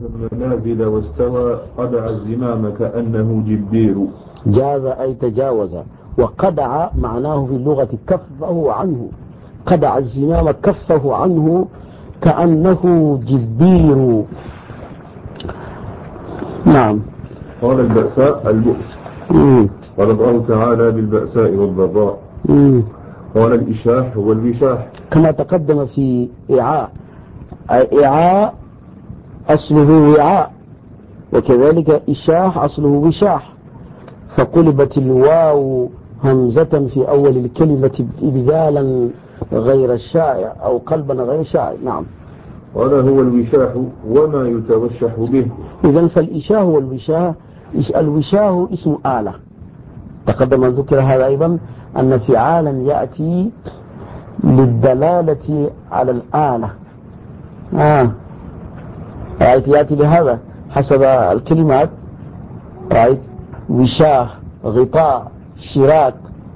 المنازل واستوى قدع الزمام كأنه جبير. جاز أي تجاوز، وقدع معناه في اللغة كفه عنه، قدع الزمام كفه عنه كأنه جبير. نعم. قال البأساء البؤس، قال الله تعالى بالبأساء والضراء. قال الإشاح هو الوشاح كما تقدم في إعاء، إعاء أصله وعاء، وكذلك إشاح أصله وشاح، فقلبت الواو همزة في أول الكلمة إبدالا غير الشائع أو قلبا غير شائع. نعم. قال هو الوشاح وما يتوشح به. إذن فالإشاه والوشاه، الوشاه اسم آلة، تقدم أن ذكر هذا أيضا أن فعالا يأتي للدلالة على الآلة. رأيت يأتي بهذا حسب الكلمات، رأيت وشاه، غطاء، شراك،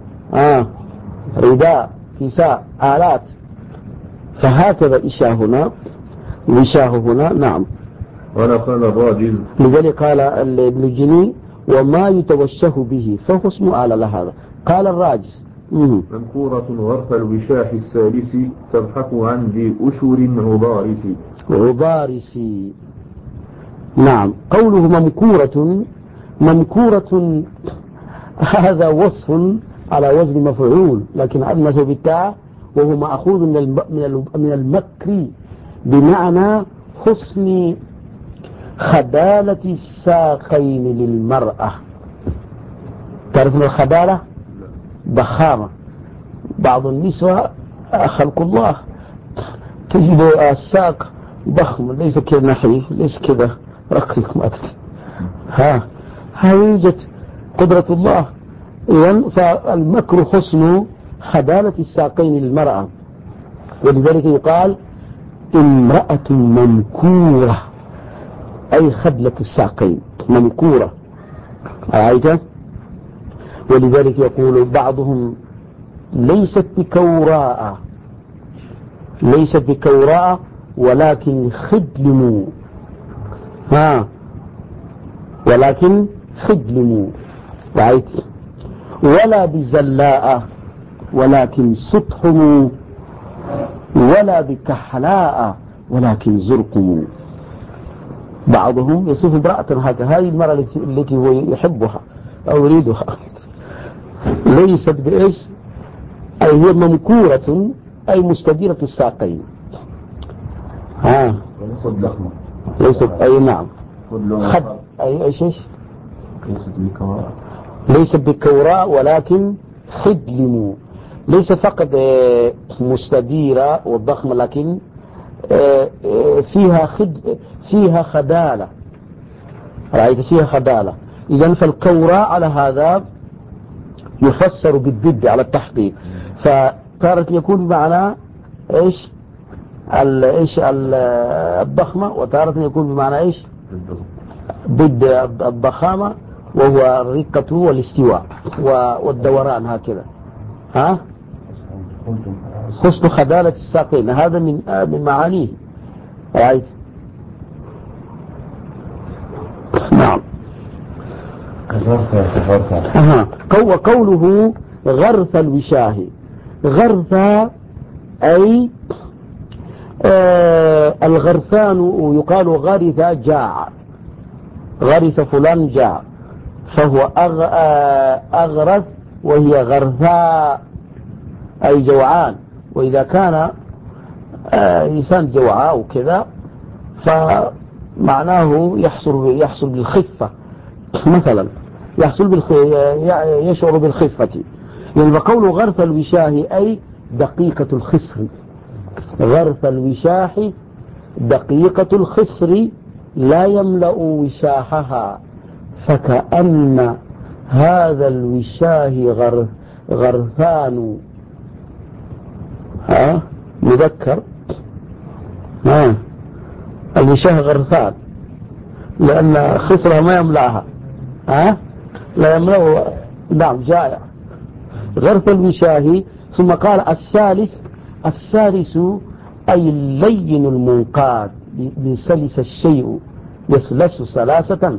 رداء، كساء، آلات، فهكذا إشاه هنا، وشاه هنا. نعم. قال الراجز، لذلك قال ابن الجني وما يتوشه به فهو اسم آلة لهذا. قال الراجز منكورة غرف الوشاح السادس تضحك عن ذي أشر عبارس. نعم. قوله ممكورة، ممكورة هذا وصف على وزن مفعول، لكن أدنس بالتاء وهو مأخوذ من المكر، بمعنى حسن خدالة الساقين للمرأة. تعرفون الخدالة؟ ضخامة. بعض النسوة خلق الله تجد الساق ضخم، ليس كذا نحيف، ليس كذا رقيق، ما تدري. هذه يوجد قدرة الله. إذن فالمكر حسن خدالة الساقين للمرأة، ولذلك يقال امرأة منكورة، أي خدلة الساقين منكورة. رأيت؟ ولذلك يقول بعضهم ليست بكوراء، ليست بكوراء ولكن خدلموا، ولكن خدلموا. رأيت؟ ولا بزلاء ولكن سطحموا، ولا بكحلاء ولكن زرقموا. بعضهم يصف امرأة هكذا، هذه المرأة التي هو يحبها أو يريدها ليست بإيش؟ أي هي منكورة، أي مستديرة الساقين. ليست أي نعم خد أي شيء، ليست بكوراء ولكن خدلموا. ليس فقط مستديرة والضخمة، لكن فيها خدالة. رأيت؟ فيها خدالة. إذن فالكوراء على هذا يفسر بالضد على التحقيق، فتارة يكون بمعنى إيش؟ الضخمة، وتارة يكون بمعنى إيش؟ ضد الضخامة، وهو الرقة والاستواء والدوران هكذا. حسن خدالة الساقين، هذا من معانيه. رأيت؟ نعم. وقوله غرث الوشاه، غرث أي الغرثان، يقال غرث جاع، غرث فلان جاع، فهو أغرث وهي غرثاء أي جوعان. وإذا كان إنسان جوعاء وكذا فمعناه يحصل بالخفة، مثلا يشعر بالخفة. يعني بقول غرث الوشاه أي دقيقة الخصر، غرث الوشاح دقيقة الخصر لا يملأ وشاحها، فكأن هذا الوشاه غرثان مذكر، الوشاه غرثان لأن خصرها ما يملأها، لا يملأ. نعم جائع. غرث الوشاه. ثم قال الثالث أي اللين المنقاد، بسلس الشيء يسلس سلاسة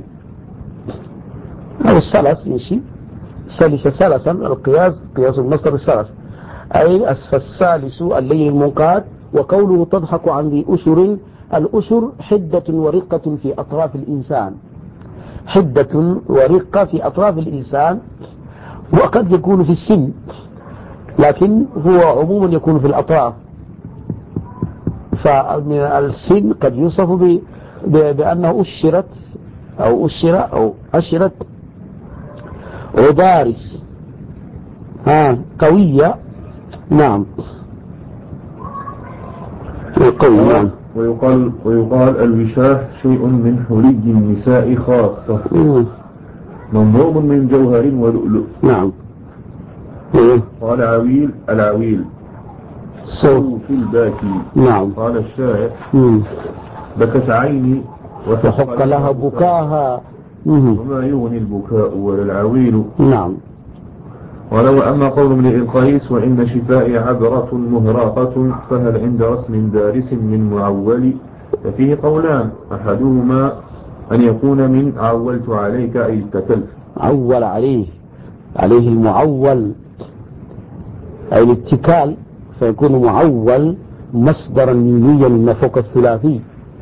أو السلس يمشي سلس سلسا، القياس قياس المصدر السلس أي فالسالس الليل المنقاد. وقوله تضحك عن ذي أسر، الأسر حدة ورقة في أطراف الإنسان، حدة ورقة في أطراف الإنسان، وقد يكون في السن، لكن هو عموما يكون في الأطراف. فالسن قد يوصف بأنه أشرت أو أشر أو أشرت عبارس قوية. نعم قوي. نعم. ويقال الوشاح شيء من حلي النساء خاصة منظوم من جوهر ولؤلؤ. نعم. قال عويل العويل صوت الباكي. نعم. قال الشاعر بكت عيني وحق لها بكاها وما يغني البكاء ولا العويل. نعم. ولو أما قول ابن القيس وإن شفائي عبرة مهراقة فهل عند رسم دارس من معول، ففيه قولان أحدهما أن يكون من عولت عليك أي اتكلت، عول عليه المعول أي الاتكال، فيكون معول مصدرا ميميا من فوق الثلاثي.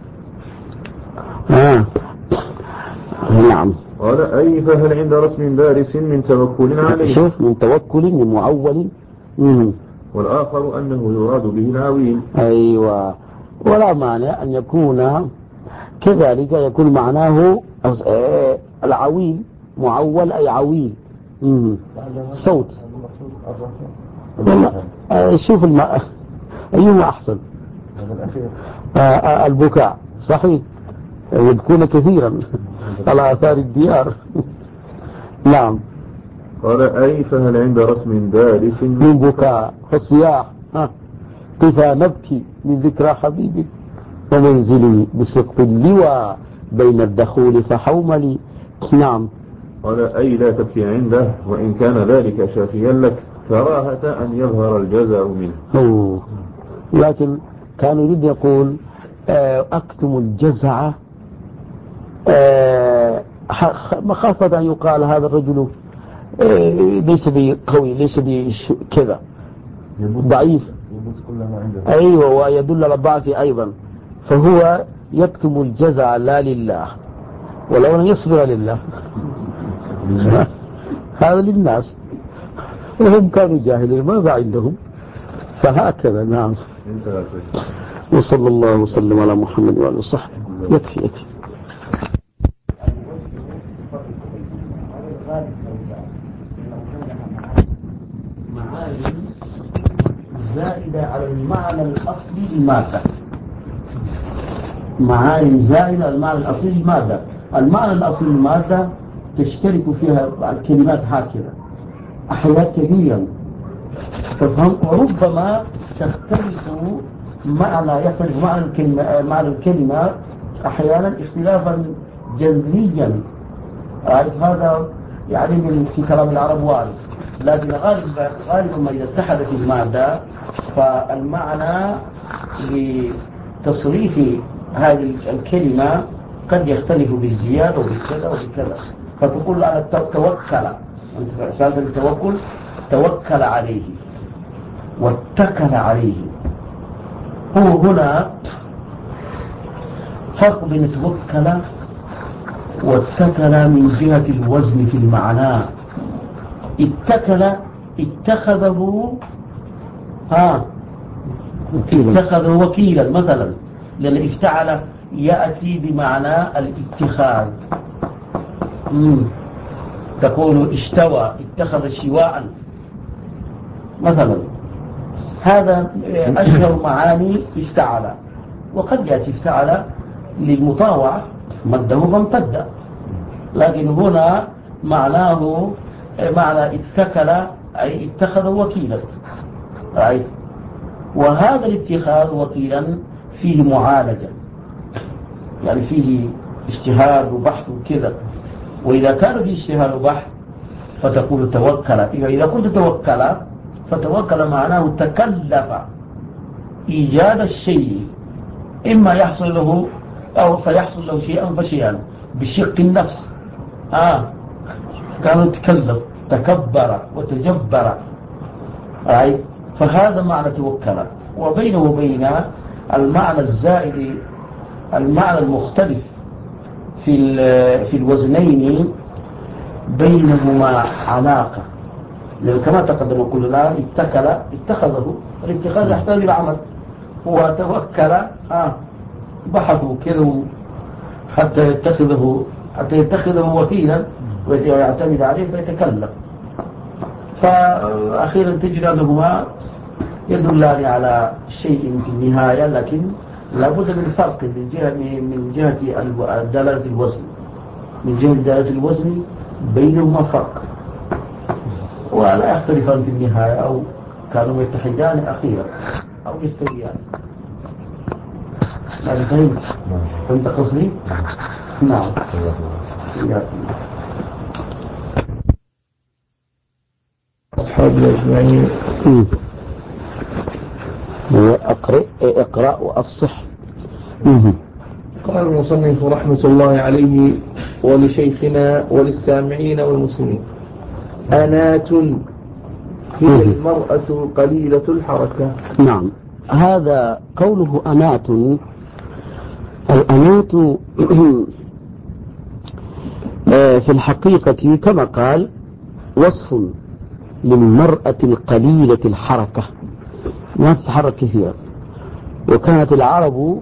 نعم. قال أي فهل عند رسم دارس من توكل عليه، شوف من توكل من معول. والآخر أنه يراد به العويل. أيوة، ولا مانع أن يكون كذلك، يكون معناه العويل معول أي عويل صوت. شوف أيهما أحسن. البكاء صحيح، يبكون كثيرا على آثار الديار. نعم. قال أي فهل عند رسم دارس من بكاء فالصياح قفا نبكي من ذكرى حبيبي ومنزلي بسقط اللوى بين الدخول فحوملي. نعم. قال أي لا تبكي عنده وإن كان ذلك شافيا لك كراهة أن يظهر الجزع منه. لكن كان يريد يقول أكتم الجزع مخافة أن يقال هذا الرجل ليس بقوي، ليس بكذا، ضعيف. أيوة، ويدل على الضعف أيضا، فهو يكتم الجزع لا لله، ولو أن يصبر لله. هذا للناس، وهم كانوا جاهلين ماذا عندهم، فهكذا. نعم. وصلى الله وسلم على محمد وعلى وصحبه. يكفي. معاني زائدة على المعنى الأصلي لماذا؟ معاني زائدة على المعنى الأصلي لماذا؟ المعنى الأصلي لماذا تشترك فيها الكلمات هكذا أحيانا كثيرا، تفهم، وربما تختلف يختلف معنى الكلمة أحيانا اختلافا جذريا. هذا يعني في كلام العرب وارد، لكن غالبا ما إذا اتحدت المادة فالمعنى لتصريف هذه الكلمة قد يختلف بالزيادة وبكذا وبكذا. فتقول على توكل، أنت سألت التوكل، توكل عليه واتكل عليه. هو هنا فرق بين توكل واتكل من جهة الوزن في المعنى. اتكل اتخذه وكيلا مثلا، لأن افتعل يأتي بمعنى الاتخاذ. تقول اشتوى، اتخذ شواء مثلا، هذا أشهر معاني افتعل. وقد يأتي افتعل للمطاوعة مده فامتد، لكن هنا معناه معنى اتكل أي اتخذ وكيلا. وهذا الاتخاذ وكيلا فيه معالجة، يعني فيه اجتهاد وبحث وكذا. وإذا كان فيه اجتهاد وبحث فتقول توكل. إذا قلت توكل فتوكل معناه تكلف إيجاد الشيء، إما يحصل له أو فيحصل له شيئا فشيئا بشق النفس. كان تكلف تكبر وتجبر، أي فهذا معنى توكل. وبينه وبين المعنى الزائد المعنى المختلف في الوزنين بينهما علاقة، لأن كما تقدم قلنا اتخذه. الاتخاذ يحتاج إلى عمل. هو توكل بحثوا كذا حتى يتخذه وكيلا ويعتمد عليه فيتكلم. فأخيرا تجد أنهما يدلان على شيء في النهاية، لكن لابد من فرق من جهة دلالة الوزن. من جهة دلالة الوزن بينهما فرق، ولا يختلفان في النهاية، أو كانوا يتحدان أخيرا أو يستويان. هذا فهمت قصدي؟ نعم. أصحابنا أجمعين. اقرأ وأفصح. قال المصنف رحمة الله عليه: ولشيخنا وللسامعين والمسلمين: أنات هي المرأة قليلة الحركة. نعم، هذا قوله أنات. الأنات في الحقيقة كما قال وصف للمرأة القليلة الحركة، ما تتحرك كثيرا. وكانت العرب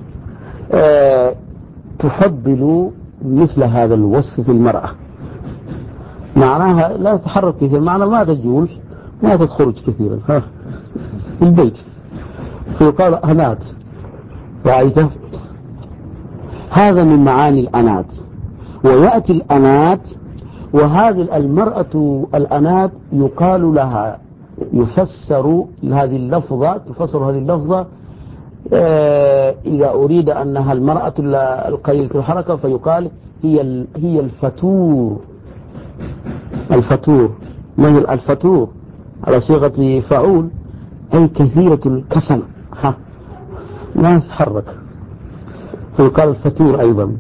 تفضل مثل هذا الوصف في المرأة، معناها لا تتحرك كثيرا، معناها ما تجول ما تخرج كثيرا في البيت، فيقال أنات. رأيته؟ هذا من معاني الأنات. ويأتي الأنات، وهذه المرأة الأنات يقال لها، تفسر هذه اللفظة إذا أريد أنها المرأة القليلة الحركة فيقال هي الفتور. ما هي الفتور؟ على صيغة فعول، أي كثيرة الكسل، ما تتحرك، فيقال الفتور أيضا.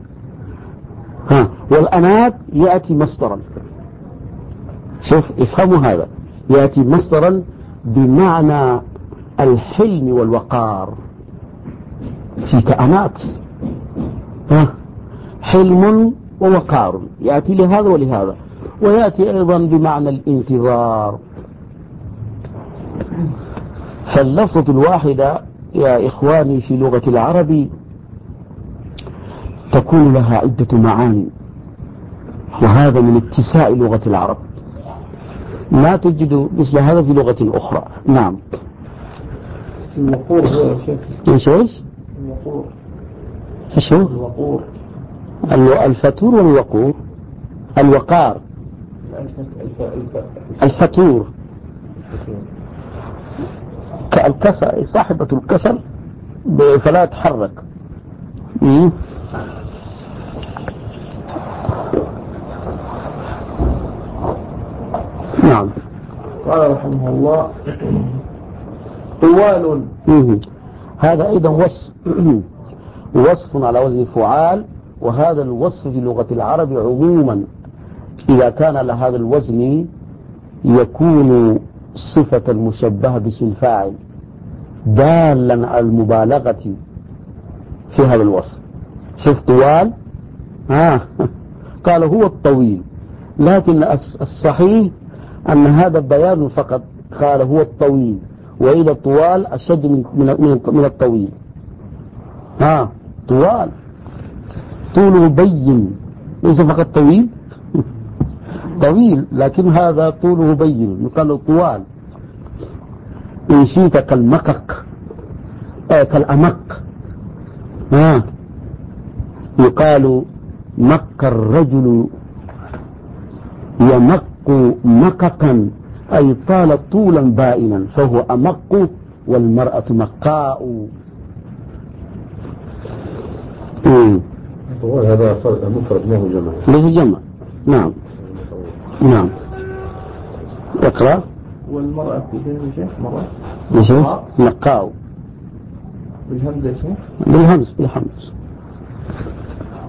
والأنات يأتي مصدرا، شوف افهموا هذا، يأتي مصدرا بمعنى الحلم والوقار. فيك أنات، حلم ووقار، يأتي لهذا ولهذا. ويأتي أيضا بمعنى الانتظار. فاللفظة الواحدة يا إخواني في لغة العرب تكون لها عدة معاني، وهذا من اتساع لغة العرب، ما تجد مثل هذا في لغة أخرى. نعم. الوقور هو ايش؟ الوقور. ايش هو؟ الوقور. الفتور والوقور. الوقار. الفتور كالكسل، صاحبة الكسل فلا تحرك. نعم. قال رحمه الله: طوال. هذا أيضا وصف على وزن فعال. وهذا الوصف في لغة العرب عموما إذا كان لهذا الوزن يكون صفة مشبهة باسم الفاعل دالا على المبالغة في هذا الوصف. شوف طوال، قال هو الطويل، لكن الصحيح أن هذا بيان فقط، قال هو الطويل، وإلى الطوال أشد من الطويل. طوال طوله بين، ليس فقط طويل طويل، لكن هذا طوله بين، يقال طوال. إن شئت كالمقق، كالأمق، يقال مق الرجل يمق مققا، أي طال طولا بائنا، فهو أمق، والمرأة مقاء. هذا مفرد ما هو جمع. له جمع. نعم. نعم. اقرأ. والمرأة في مرة مقاء بالهمزة. بالهمز.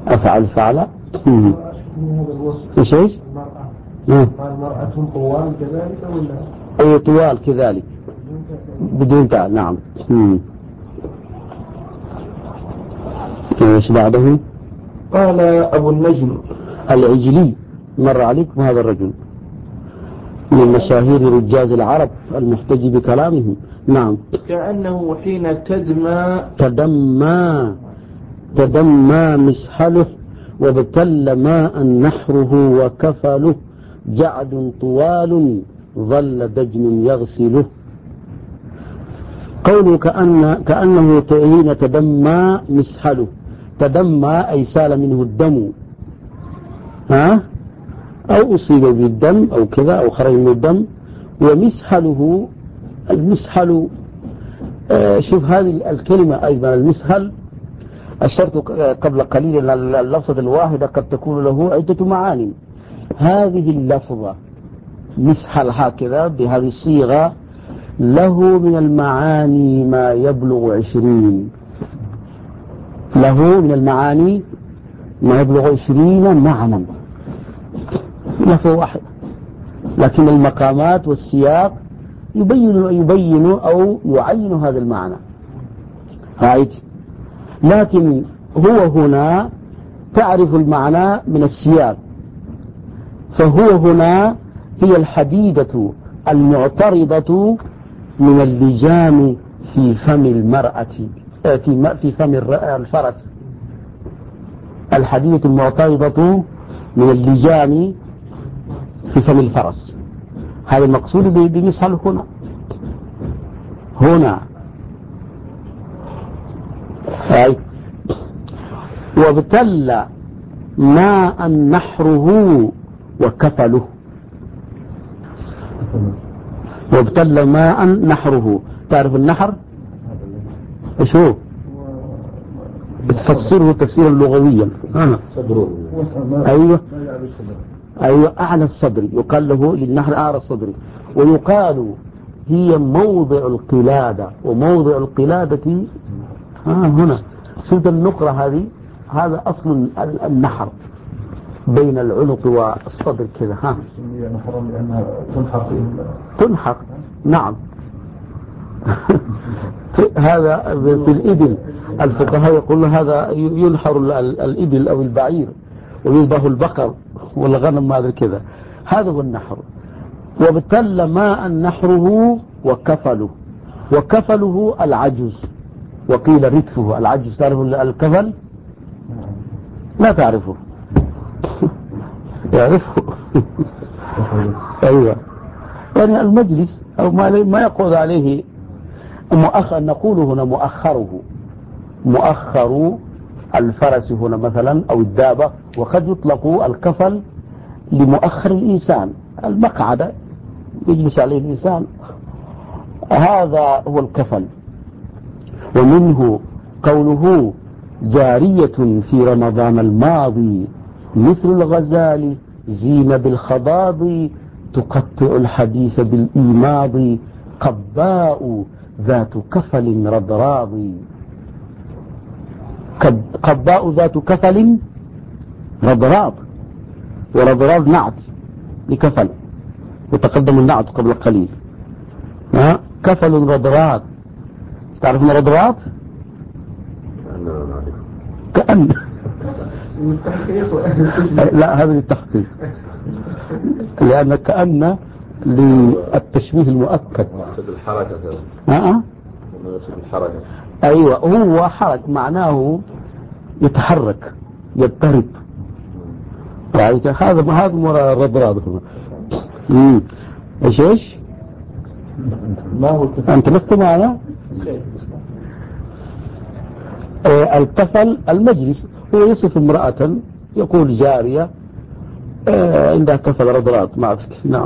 أفعل فعل. هذا الوصف إيش؟ المرأة هم طوال كذلك ولا؟ أي طوال كذلك بدون تاء. نعم. إيش بعده؟ قال أبو النجم العجلي، مر عليكم هذا الرجل من مشاهير رجاز العرب المحتج بكلامه. نعم. كأنه حين تدمى مسحله وابتل ماء نحره وكفله جعد طوال ظل دجن يغسله. قوله كأنه حين تدمى مسحله، تدمى أي سال منه الدم، أو أصيب بالدم أو كذا أو خرج من الدم. ومسحله، المسحل، شوف هذه الكلمة أيضا المسحل أشرت قبل قليل أن اللفظة الواحدة قد تكون له عدة معاني. هذه اللفظة مسحل هكذا بهذه الصيغة له من المعاني ما يبلغ 20. له من المعاني ما يبلغ 20 معنى لفظ واحد، لكن المقامات والسياق يبين أو يعين هذا المعنى. رأيت؟ لكن هو هنا تعرف المعنى من السياق، فهو هنا هي الحديدة المعترضة من اللجام في فم المرأة، في فم الفرس. الحديدة المعترضة من اللجام في فم الفرس، هذا المقصود بمسحل هنا. وابتل ماء نحره وكفله. وابتل ماء نحره، تعرف النحر ايش هو؟ تفسره تفسيرا لغويا. ايوه اعلى الصدر، يقال له للنحر اعلى الصدر، ويقال هي موضع القلادة، وموضع القلادة هنا. شوف النقرة هذه، هذا أصل النحر بين العنق والصدر كذا. نحر لأنها تنحر. نعم. هذا في الإبل، الفقهاء يقولون هذا ينحر الإبل أو البعير ويذبح البقر والغنم، ما أدري كذا. هذا هو النحر. وابتل ماء نحره وكفله العجز، وقيل ردفه. العجز تعرف الكفل؟ لا تعرفه. يعرفه. أيوة، يعني المجلس أو ما يقول عليه مؤخر، نقول هنا مؤخر الفرس هنا مثلا أو الدابة، وقد يطلق الكفل لمؤخر الإنسان، المقعدة يجلس عليه الإنسان، هذا هو الكفل. ومنه قوله جارية في رمضان الماضي مثل الغزال زين بالخضاب تقطع الحديث بالإيماض قباء ذات كفل رضراض. قباء ذات كفل رضراض، ورضراض نعت لكفل، وتقدم النعت قبل قليل. كفل رضراض، تعرفون رضراض؟ كأن لا، هذا للتحقيق، لأن كأن للتشبيه المؤكد. مقصد الحركة. مقصد الحركة. أيوة، هو حرك معناه يتحرك يضطرب. رأيت؟ هذا مرة رضراض. ايش ما هو الكفل؟ أنت لست معنا؟ الكفل المجلس، هو يصف امرأة، يقول جارية عندها كفل رضراض ما أفسك. نعم.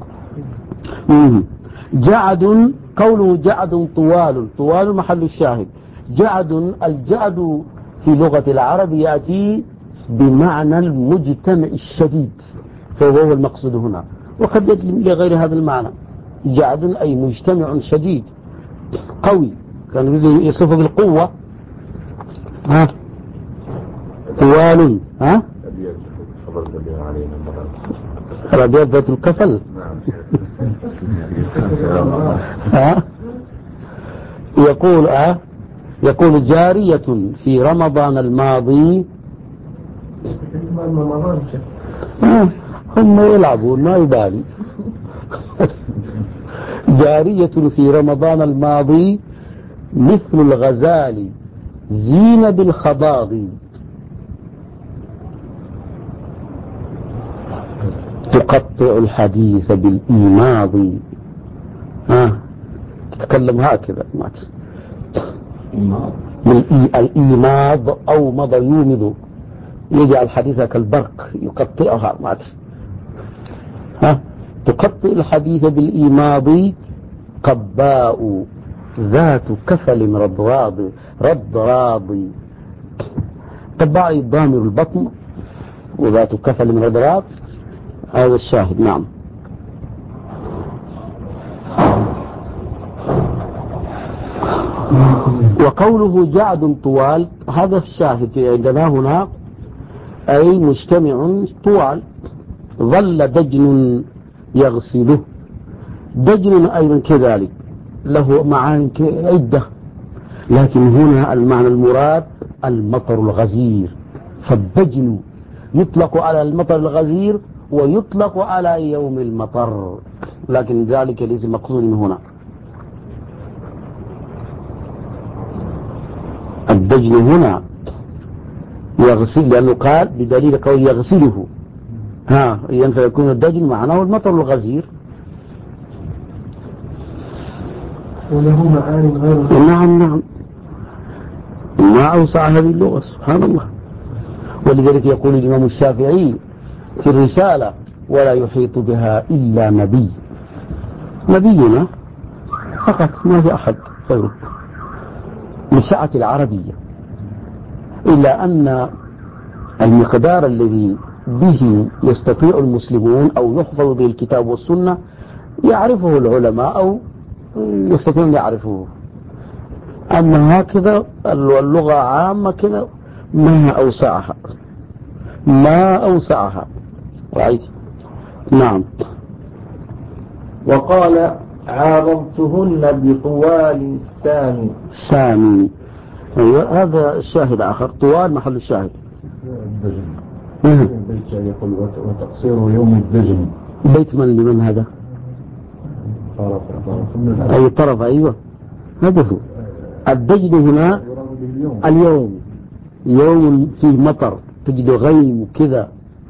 جعد، قوله جعد طوال محل الشاهد. الجعد في لغة العرب يأتي بمعنى المجتمع الشديد، فهو المقصود هنا، وقد يأتي لغير هذا المعنى. جعد أي مجتمع شديد قوي، كان يصف بالقوة. طوال ها؟ الأبيات حضرت بها علينا المرة. الأبيات ذات الكفل. نعم. ها؟ يقول جارية في رمضان الماضي. هم يلعبون ما يبالي. جارية في رمضان الماضي مثل الغزال زين بالخضاض تقطع الحديث بالإيماض. تتكلم هكذا الإيماض أو مضى يومض يجعل حديثها كالبرق يقطعها تقطع الحديث بالإيماض قباء ذات كفل رضراض قباء ضامر البطن وذات كفل رضراض. هذا الشاهد. نعم. وقوله جعد طوال هذا الشاهد عندنا هنا أي مجتمع طوال. ظل دجن يغسله. دجن أيضا كذلك له معاني عدة، لكن هنا المعنى المراد المطر الغزير. فالدجن يطلق على المطر الغزير ويطلق على يوم المطر، لكن ذلك ليس مقصود هنا. الدجن هنا يغسل لأنه قال بدليل قول يغسله فيكون الدجن معناه المطر الغزير. وله معاني غير. نعم ما أوسع هذه اللغة سبحان الله. ولذلك يقول الإمام الشافعي في الرسالة ولا يحيط بها إلا نبي. نبينا فقط ما في أحد غيره لسعة العربية، إلا أن المقدار الذي به يستطيع المسلمون أو يحفظ به الكتاب والسنة يعرفه العلماء أو يستطيعون يعرفوه. أما هكذا اللغة عامة كذا ما أوسعها رأيت. نعم. وقال عارضتهن بطوال سامي. أيوة هذا الشاهد آخر. طوال محل الشاهد. الدجن بيت يقول وتقصير يوم الدجن. بيت من لمن هذا؟ أي طرف. أيوة هذا هو الدجن هنا. اليوم يوم فيه مطر تجد غيم كذا.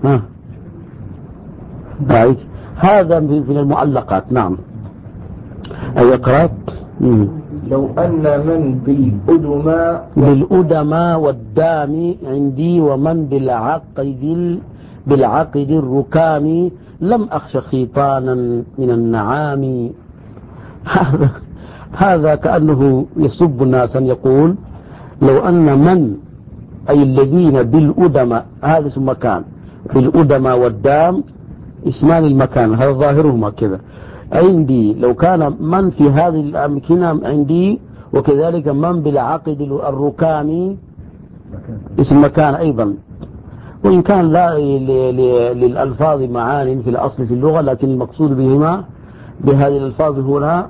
هذا من المعلقات. نعم. أي اقرأ. لو أن من بالأدماء والدام عندي ومن بالعقد الركام لم أخش خيطانا من النعام. هذا كأنه يسب الناس أن يقول لو أن من أي الذين بالأدماء هذا اسم مكان بالأدماء والدام اسمان المكان هذا ظاهرهما كذا عندي. لو كان من في هذه الأمكنة عندي وكذلك من بالعقد الركام اسم مكان أيضا، وإن كان لا للألفاظ معان في الأصل في اللغة، لكن المقصود بهما بهذه الألفاظ هنا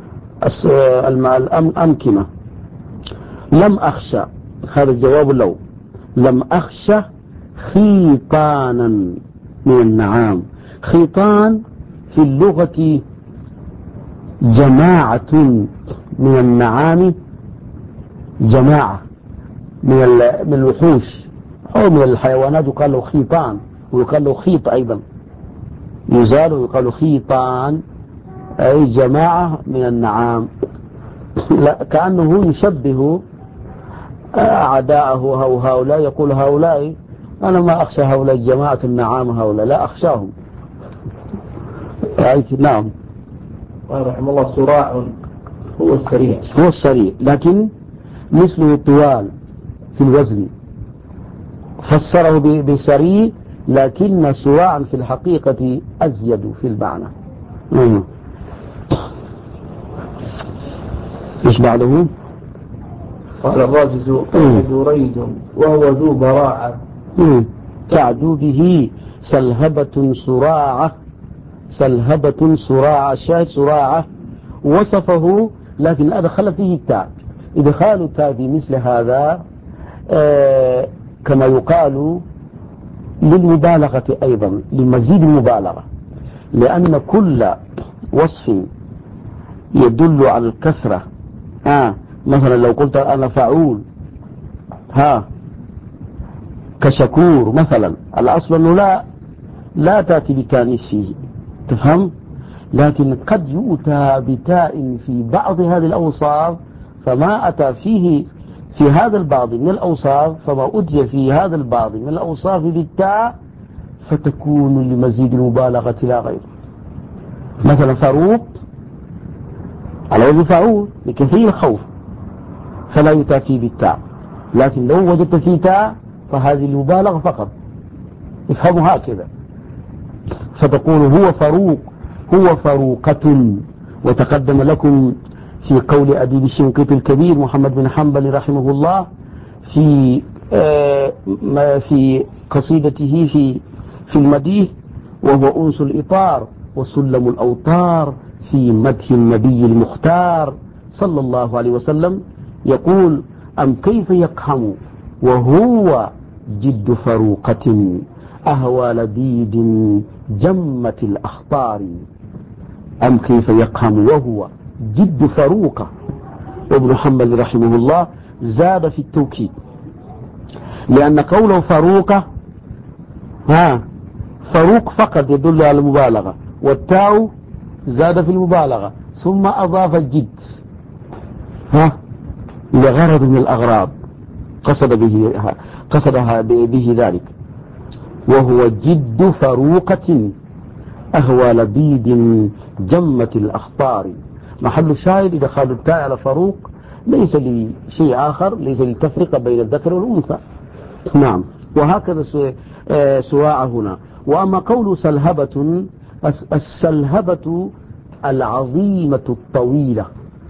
الأمكنة. لم أخشى هذا الجواب لو لم أخشى خيطانا من النعام. خيطان في اللغة جماعة من النعام، جماعة من الوحوش أو من الحيوانات يقال له خيطان ويقال له خيط أيضا يزال ويقال خيطان أي جماعة من النعام. كأنه يشبه أعداءه هؤلاء يقول هؤلاء أنا ما أخشى هؤلاء جماعة النعام هؤلاء لا أخشاهم. نعم. قال رحمه الله صراع هو السريع لكن مثله طوال في الوزن فسره بسريع لكن صراعا في الحقيقة أزيد في المعنى. إيش بعده؟ قال الراجز دريد وهو ذو براعة تعدو به سلهبة صراعة، سلهبة صراعة، شاهد صراعة وصفه لكن أدخل فيه التاء. إدخال التاء في مثل هذا كما يقال للمبالغة أيضا، لمزيد المبالغة، لأن كل وصف يدل على الكثرة. مثلا لو قلت أنا فعول كشكور مثلا، الأصل أنه لا تأتي بتانيث فيه، تفهم؟ لكن قد يؤتى بتاء في بعض هذه الأوصاف، فما أتى فيه في هذا البعض من الأوصاف، فما أتي في هذا البعض من الأوصاف بالتاء فتكون لمزيد المبالغة لا غير. مثلا فاروق على وزن فعول لكثير الخوف فلا يؤتى فيه بالتاء، لكن لو وجدت فيه تاء فهذه المبالغة فقط، افهموا هكذا، فتقول هو فاروق، هو فاروقة. وتقدم لكم في قول أديب الشنقيطي الكبير محمد بن حنبل رحمه الله في قصيدته في المديح، وهو أنس الإطار وسلم الأوطار في مدح النبي المختار صلى الله عليه وسلم، يقول أم كيف يقحم وهو جد فاروقة أهوى لبيد جمة الأخطار. أم كيف يقحم وهو جد فاروقة. وابن حنبل رحمه الله زاد في التوكيد، لأن قوله فاروقة فاروق فقط يدل على المبالغة، والتاء زاد في المبالغة ثم أضاف الجد لغرض من الأغراض قصدها به ذلك، وهو جد فاروقة أهوى لبيد جمة الأخطار. محل الشاهد إذا قالوا التاء على فاروق ليس لشيء آخر، ليس للتفرقة بين الذكر والأنثى. نعم، وهكذا سواع هنا. وأما قول سلهبة، السلهبة العظيمة الطويلة،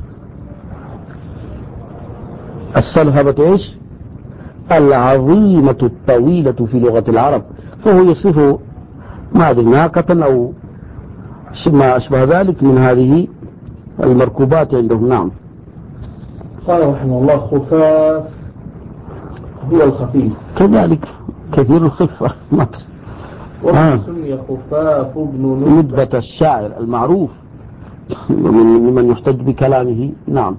السلهبة إيش؟ العظيمة الطويلة في لغة العرب، فهو يصف ما أدري ناقة أو ما أشبه ذلك من هذه المركوبات عندهم. نعم. قال رحمه الله خفاف هو الخفيف، كذلك كثير الخفة. ومن سمي خفاف ابن ندبة الشاعر المعروف ممن يحتج بكلامه. نعم.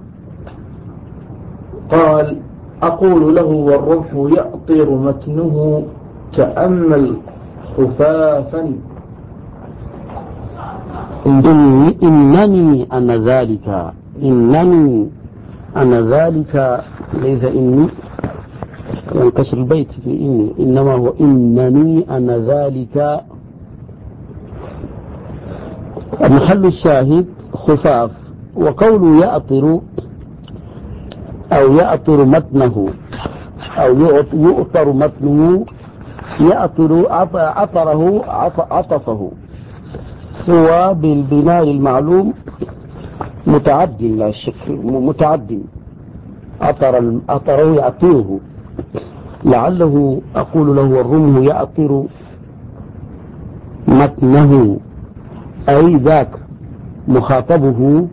قال أقول له والرمح يأطر متنه تأمل خفافا. إنني أنا ذلك، إنني أنا ذلك، ليس إني ينكسر البيت في إني، إنما هو إنني أنا ذلك. محل الشاهد خفاف. وقول يأطر أو يأطر متنه أو يؤطر متنه، يأطر عطره عطفه، هو بالبناء المعلوم متعد لا شك، متعد. أطره يأطره، لعله أقول له والرمه يأطر متنه، أي ذاك مخاطبه.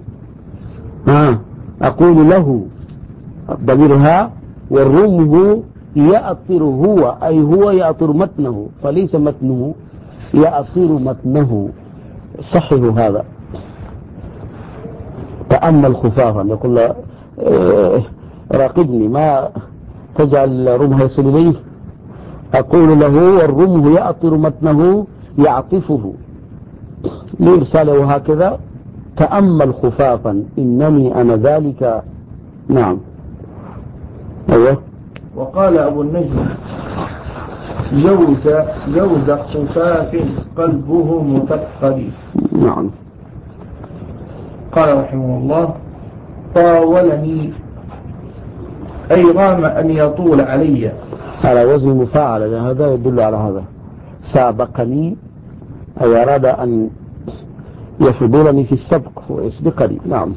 أقول له ضميرها والرمه يأطر هو، أي هو يأطر متنه، فليس متنه، يأطر متنه. صحه هذا. تأمل خفافا، يقول له راقبني ما تجعل رمه يصل إليه. أقول له والرمه يأطر متنه يعطفه لإرساله هكذا. تأمل خفافا إنني أنا ذلك. نعم. أيوه. وقال أبو النجم جوز خفاف قلبه مثقل. نعم. قال رحمه الله طاولني أي رام أن يطول علي، على وزن مفاعل، هذا يدل على هذا. سابقني أي أراد أن يفضلني في السبق ويسبقني. نعم.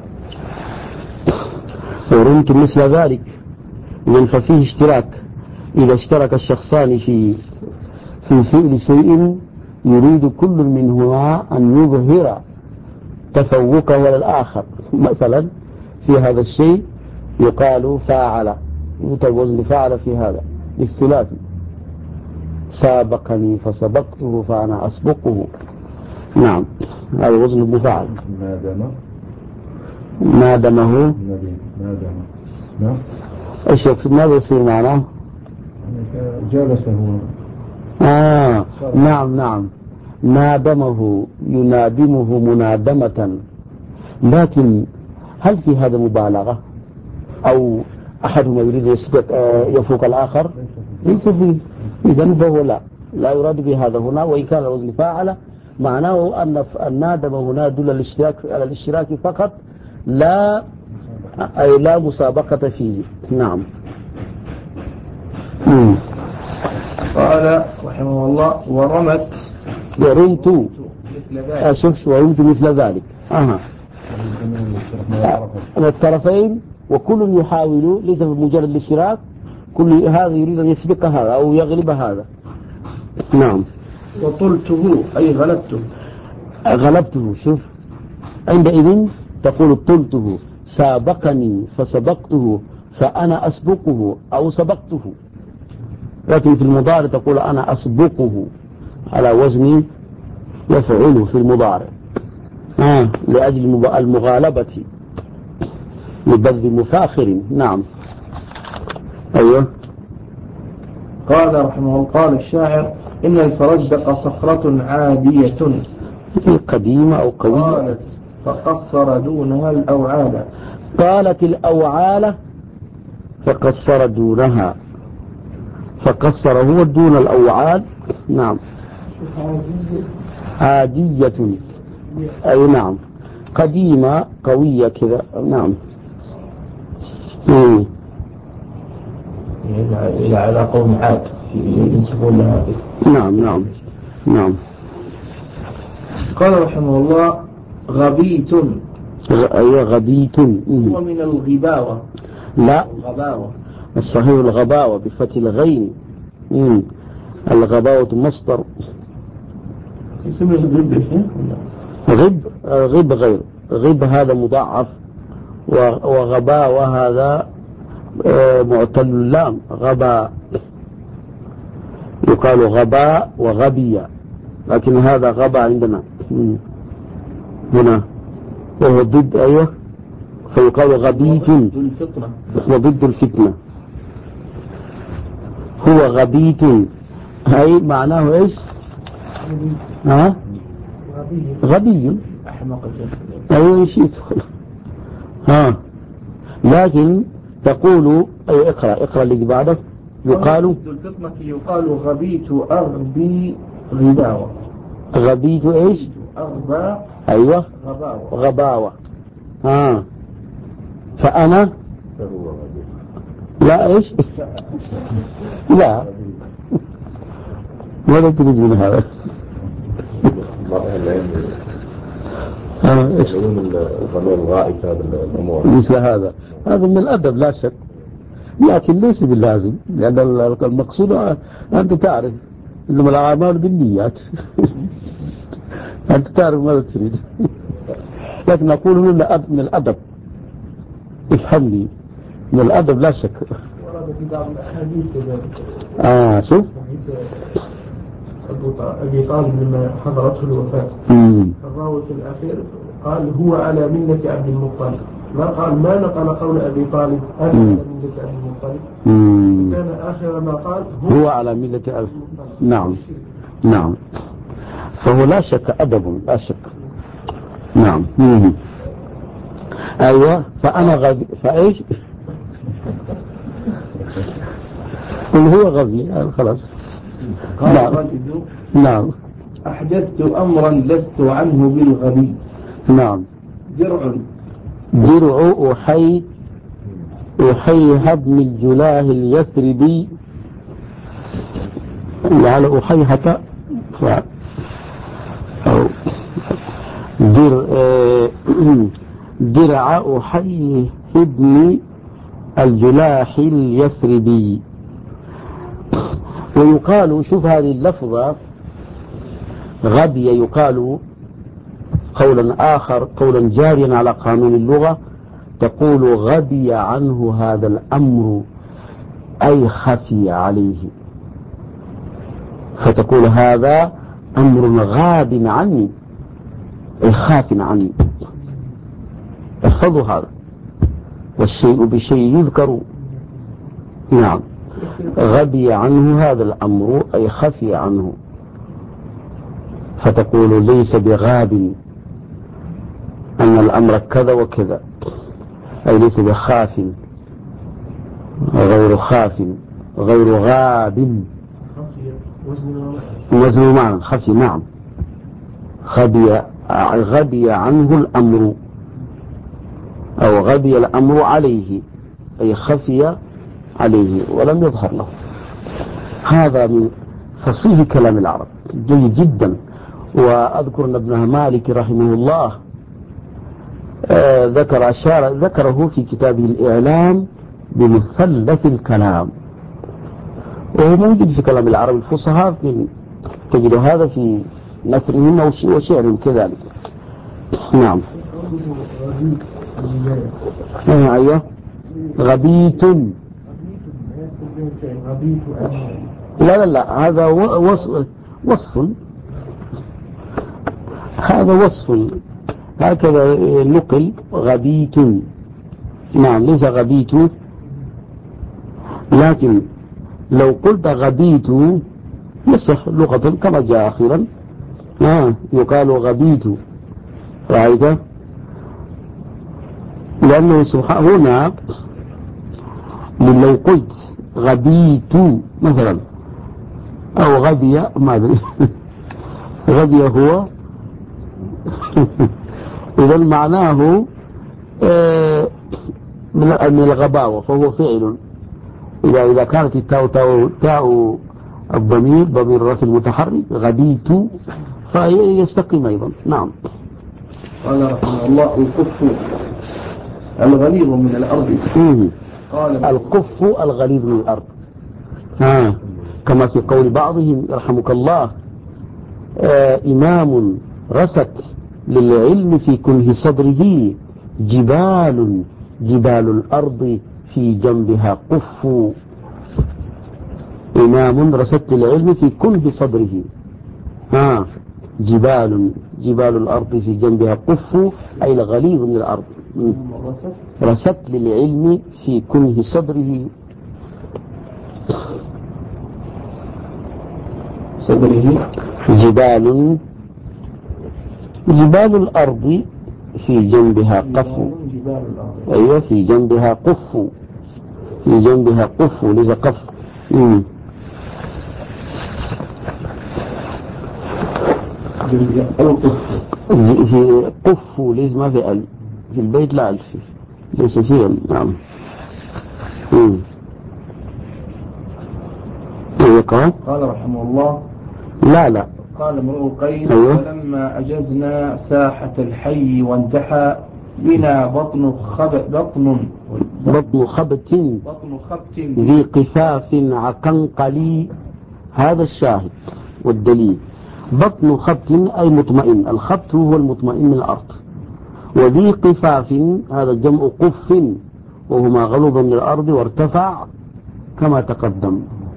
ورمت مثل ذلك، إذن ففيه اشتراك إذا اشترك الشخصان في فعل شيء يريد كل منهما أن يظهر تفوقه على الآخر، مثلا في هذا الشيء يقال فاعل، يوجد وزن فاعل في هذا للثلاثي، سابقني فسبقته فأنا أسبقه. نعم، هذا وزن المفاعل. نادمه نعم. ايش يقصد؟ ماذا يصير معناه؟ جالسه. نعم نادمه، ينادمه منادمة، لكن هل في هذا مبالغة أو أحدهما يريد يفوق الآخر؟ ليس فيه. إذن فهو لا يراد بهذا هنا، وإن كان الوزن فاعل معناه أن النادم هنا يدل على الاشتراك فقط، لا مسابقة فيه. نعم. قال رحمه الله ورمت ورمت مثل ذلك. الطرفين وكل يحاول، ليس بمجرد الاشتراك، كل هذا يريد أن يسبق هذا أو يغلب هذا. نعم. وطلته أي غلبته. شوف، عندئذ تقول طلته، سابقني فسبقته فأنا أسبقه أو سبقته، لكن في المضارع تقول أنا أسبقه على وزن يفعله في المضارع لأجل المغالبة لبذل مفاخر. نعم. أيوه. قال رحمه الله، قال الشاعر إن الفرزدق صخرة عادية قديمة أو قوية. قالت فقصر دونها الأوعال. قالت الأوعال فقصر دونها، فقصر هو دون الأوعال. نعم. عادية أي نعم، قديمة قوية كذا. نعم. إلى على قوم عاد ينسبون لها. نعم. قال رحمه الله غبيت. أيوة غبيت. هو من الغباوة. لا، الغباوة الصحيح الغباوة بفتح الغين. الغباوة مصدر. اسمه غب غير غب، هذا مضاعف، وغباوة هذا معتل اللام، غبا، يقال غباء وغبية، لكن هذا غبا عندنا هنا وهو ضد. أيوه، فيقال غبيت وضد الفتنة. هو غبيت أي معناه إيش؟ غبي. أيوه شيء. لكن تقول أي اقرأ اللي بعده. يقال غبيت أغبي غباوة. غبيت إيش؟ أغبى. أيوة غباوة. فأنا لا إيش لا ولا تريد من هذا. مثل هذا من الأدب لا شك، لكن ليس باللازم، لأن المقصود أنت تعرف إنما الأعمال بالنيات. أنت تعرف ماذا تريد. لكن نقول من الأدب، افهمني، من الأدب لا شك. ورد في بعض الأحاديث شوف أبي طالب لما حضرته الوفاة الراوي في الأخير قال هو على ملة عبد المطلب، ما نقل قول أبي طالب أنا على ملة عبد المطلب، كان آخر ما قال هو على ملة عبد المطلب. نعم. فهو لا شك أدب، لا شك. نعم. أيوة. فأنا غبي فإيش قل هو غبي خلاص. نعم. أحدثت أمرا لست عنه بالغبي. نعم. درع أحي هضم الجلاه اليثربي، على أحيحة درع أحي ابن الجلاح اليثربي. ويقال شوف هذه اللفظة غبي يقال قولا آخر، قولا جاريا على قانون اللغة، تقول غبي عنه هذا الأمر أي خفي عليه، فتقول هذا أمر غاب عني أي خاف عني. احفظوا هذا، والشيء بشيء يذكر. نعم، غبي عنه هذا الأمر أي خفي عنه، فتقول ليس بغاب أن الأمر كذا وكذا، أي ليس بخاف، غير خاف، غير غاب، وزن معنى خفي. نعم، غبي عنه الأمر أو غبي الأمر عليه أي خفي عليه ولم يظهر له. هذا من فصيح كلام العرب جيد جدا. وأذكر أن ابن مالك رحمه الله ذكره في كتابه الإعلام بمثلث الكلام، وهو موجود في كلام العرب الفصحى، تجد هذا في نثرهم وشعرهم كذلك. نعم. أيوه، غبيت. لا هذا وصف، هذا وصف هكذا نقل غبيت. نعم، ليس غبيت، لكن لو قلت غبيت يصح لغة كما جاء أخيرا، يقال غبيت، رأيت؟ لأنه سبحانه هنا لو قلت غبيت مثلا أو غبي ما أدري غبي هو إذا معناه من الغباوة، فهو فعل. إذا كانت تاء الضمير ضمير الرفع المتحرك غبيت فيستقيم أيضا. نعم. قال رحمه الله القف الغليظ من الأرض. قال القف الغليظ من الأرض، كما في قول بعضهم رحمك الله إمام رست للعلم في كنه صدره جبال الأرض في جنبها قف. إمام رست للعلم في كنه صدره جبال الأرض في جنبها قف أي الغليظ من الأرض. رست للعلم في كنه صدره جبال الأرض في جنبها قف. أيوة، في جنبها قف، في جنبها قف ليس قف. في قف ليس ما في ال في البيت، لا ألف ليس فيه. نعم. قال رحمه الله لا قال امرؤ القيس أيوه. ولما أجزنا ساحة الحي وانتحى بنا بطن خبت ذي قفاف عقنقلي. هذا الشاهد والدليل. بطن خبت أي مطمئن، الخبت هو المطمئن من الأرض، وذي قفاف هذا جمع قف وهما غلظ من الأرض وارتفع كما تقدم.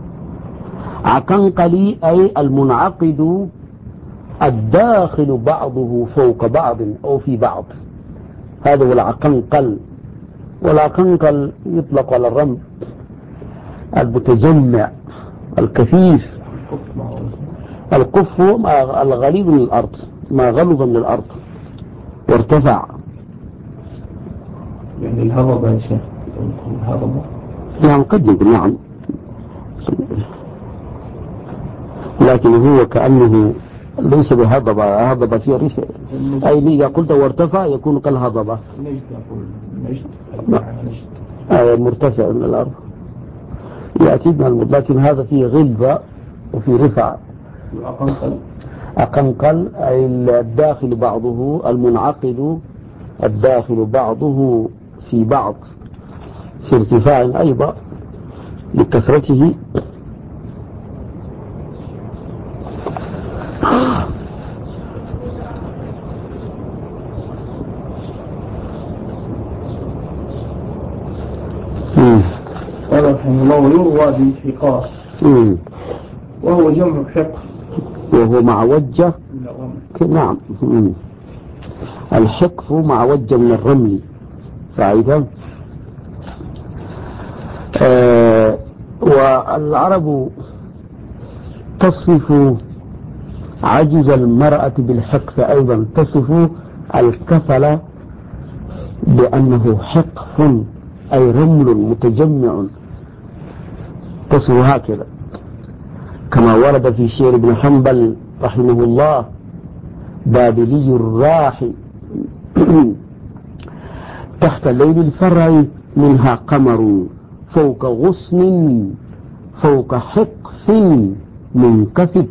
عقنقلي أي المنعقد الداخل بعضه فوق بعض أو في بعض، هذا هو العقنقل. والعقنقل يطلق على الرمل المتجمع الكثيف. القف الغليظ من الأرض، ما غلظ من الأرض وارتفع. يعني الهضبة يا شيخ، الهضبة نعم قد يكون، نعم، لكن هو كأنه ليس بهضبة، هضبة فيها ريش، أي إذا قلت وارتفع يكون كالهضبة. نجد مرتفع من الأرض يأتي من المد، لكن هذا فيه غلظة وفي رفع. أقنقل أي الداخل بعضه، المنعقد الداخل بعضه في بعض، في ارتفاع أيضا لكثرته. قال رحمه الله ويروى بانحقاق وهو جمع حق وهو مع وجه. نعم. الحقف مع وجه من الرمل فعيدا. والعرب تصف عجز المرأة بالحقف، أيضا تصف الكفل بأنه حقف أي رمل متجمع، تصف هكذا كما ورد في شعر ابن حنبل رحمه الله: بابلي الراح تحت ليل الفرع منها قمر فوق غصن فوق حقف منكفف.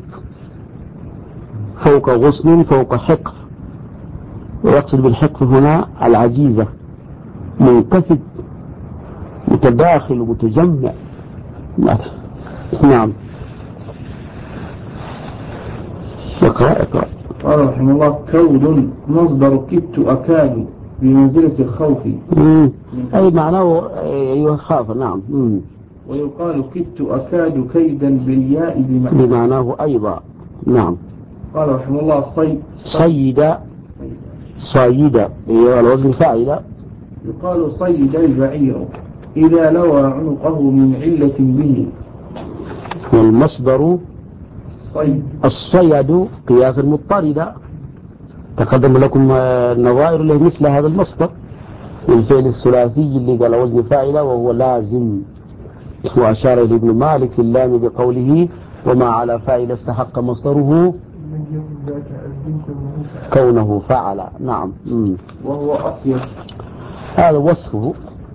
فوق غصن فوق حقف، ويقصد بالحقف هنا العجيزة، منكفف متداخل متجمع. نعم. اقرأ. قال رحمه الله: كود مصدر كدت أكاد بمنزلة الخوف، أي معناه يخاف. نعم. ويقال كدت أكاد كيدا بالياء بمعناه أيضا. نعم. قال رحمه الله: صيد هي الوزن فاعل. يقال صيد البعير إذا لوى عنقه من علة به. والمصدر الصيد قياس المضطرد، تقدم لكم النظائر له مثل هذا المصدر الفعل الثلاثي اللي قال وزن فاعل وهو لازم. وأشار إلى ابن مالك في اللام بقوله: وما على فاعل استحق مصدره كونه فعل. نعم. وهو أصيب، هذا وصفه.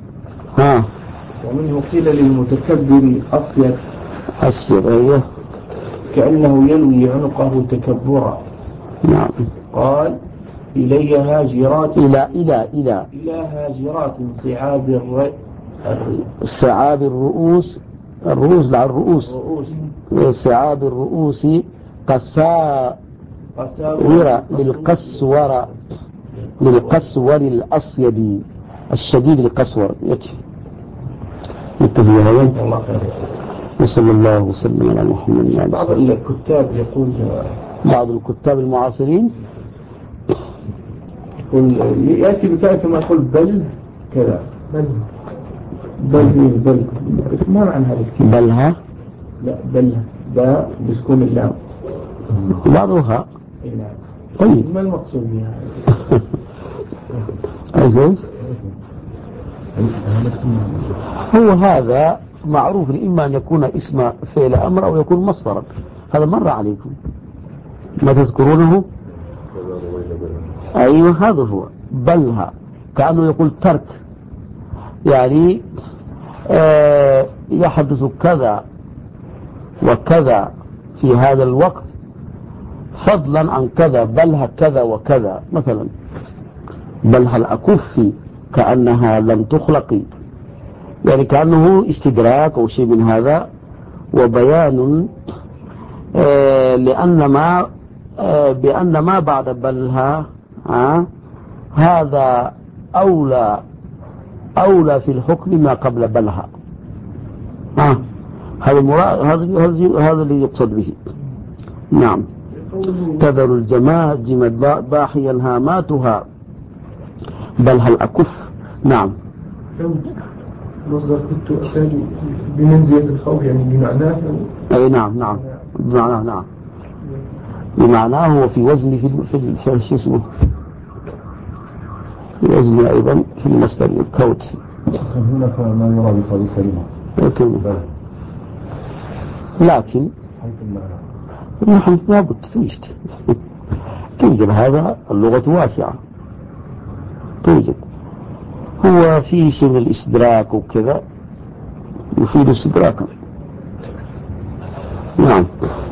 ومنه قيل للمتكبر أصيب أيوه، كأنه يلوي عنقه تكبرا. نعم. قال: إلي هاجرات إلى هاجرات صعاب الرؤوس لع الرؤوس صعاب الرؤوس قساورة للقسور الأصيد الشديد القسور. يكفي. نتفي هذا. الله خير. وصلى الله وسلم على محمد. بعض الكتاب يقول، بعض الكتاب المعاصرين يقول يأتي بكلمة ما يقول بل كذا، بل ما معنى هذا الكلمة؟ بلها؟ لا، بلها باء بسكون اللام بعضها. نعم. طيب ما المقصود بها؟ أجل هو هذا معروف، إما أن يكون اسم فعل أمر أو يكون مصدرا. هذا مر عليكم ما تذكرونه. أيوه هذا هو بلها، كأنه يقول ترك، يعني يحدث كذا وكذا في هذا الوقت فضلا عن كذا، بلها كذا وكذا. مثلا بلها الأكف كأنها لم تخلق، يعني كأنه استدراك أو شيء من هذا، وبيان بأن ما بعد بلها هذا أولى في الحكم ما قبل بلها. هذا اللي يقصد به. نعم. تذر الجماد باحيا هاماتها بلها الأكف. نعم. مصدر كنت أكاد بمنزلة الخوف، يعني بمعناه. أي نعم بمعناه. نعم بمعناه. وفي وزن في شو اسمه، في وزن أيضا في المصدر الكوت. هناك ما يرى بقول سليمة، لكن نحن لابد توجد هذا. اللغة واسعة توجد. هو فيه شيء من الاستدراك وكذا، يفيد استدراكا. نعم.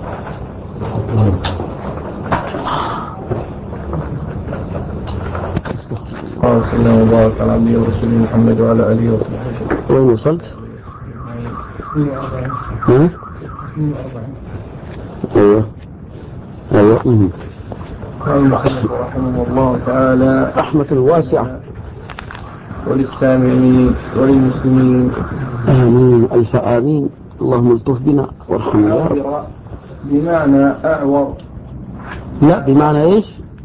قال صلى الله وبارك على عبده ورسوله محمد وعلى آله وصحبه. وين وصلت؟ 42. ايوه أيوة. قال المصنف رحمه الله تعالى رحمة واسعة وللسامعين وللمسلمين آمين ألف آمين. اللهم الطف بنا وارحمنا يا رب. عور بمعنى أعور. لا بمعنى إيش؟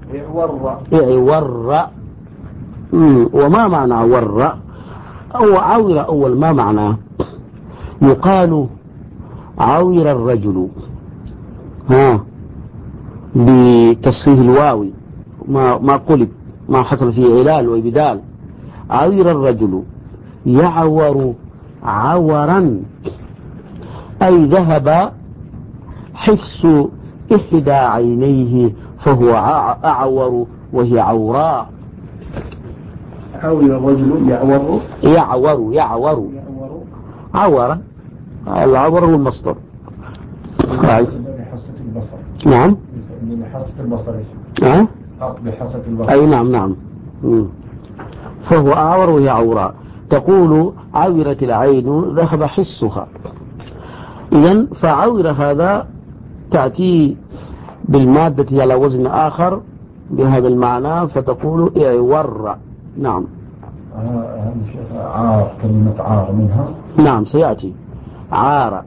اعور. وما معنى عور؟ أو عور أول ما معناه؟ يقال عور الرجل بتصحيح الواو ما قلب، ما حصل فيه علال وإبدال. عور الرجل يعور عورا أي ذهب حس إحدى عينيه فهو أعور وهي عوراء. عور الرجل يعور عور. العور هو المصدر. بحاسة البصر. نعم. بحاسة البصر. بحاسة البصر. أي نعم. فهو أعور وهي عوراء. تقول عورت العين ذهب حسها. إذن فعور هذا تأتي بالمادة على وزن آخر بهذا المعنى فتقول اعور. نعم. عار، كلمة عار منها. نعم سيأتي عار.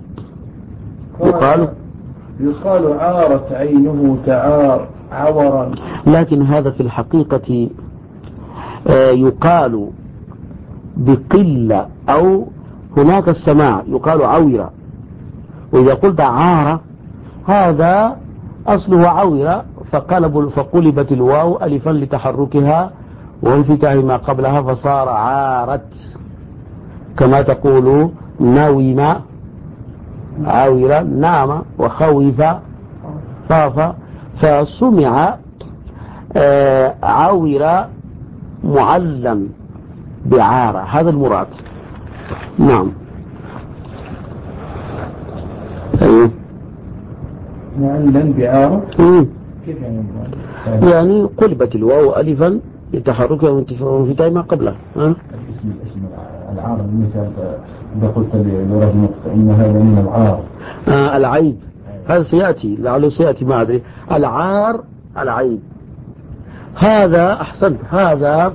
يقال عارت عينه تعار عورا، لكن هذا في الحقيقة يقال بقلة أو هناك السماع يقال عورة. وإذا قلت عار هذا أصله عورة فقلبت الواو ألفا لتحركها وانفتاح ما قبلها فصار عارت، كما تقول نوم عاورة نام وخوف خاف، فسمع عاورة معلم بعارة، هذا المراد. نعم. أيوه. معلم بعارة كيف يعني قلبت الواو ألفا لتحركها وانفتاح ما قبلها. اسم العار المثال إذا قلت لرجل نقطة إن هذا من العار. العيب هذا سيأتي، لعله سيأتي ما أدري. العار العيب. هذا أحسنت، هذا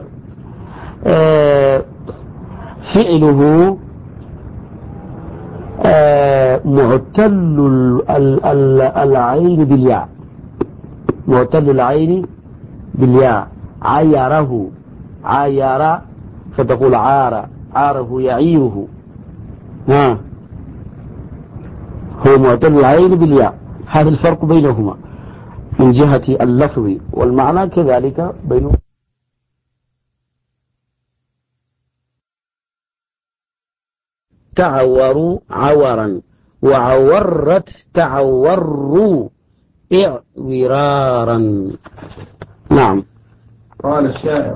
فعله معتل العين بالياء، معتل العين بالياء. عيره عير فتقول عار، عاره يعيره. هو معتل العين بالياء. هذا الفرق بينهما من جهة اللفظ والمعنى كذلك بينهما. تعوروا عورا وعورت تعوروا اعورارا. نعم. قال الشاعر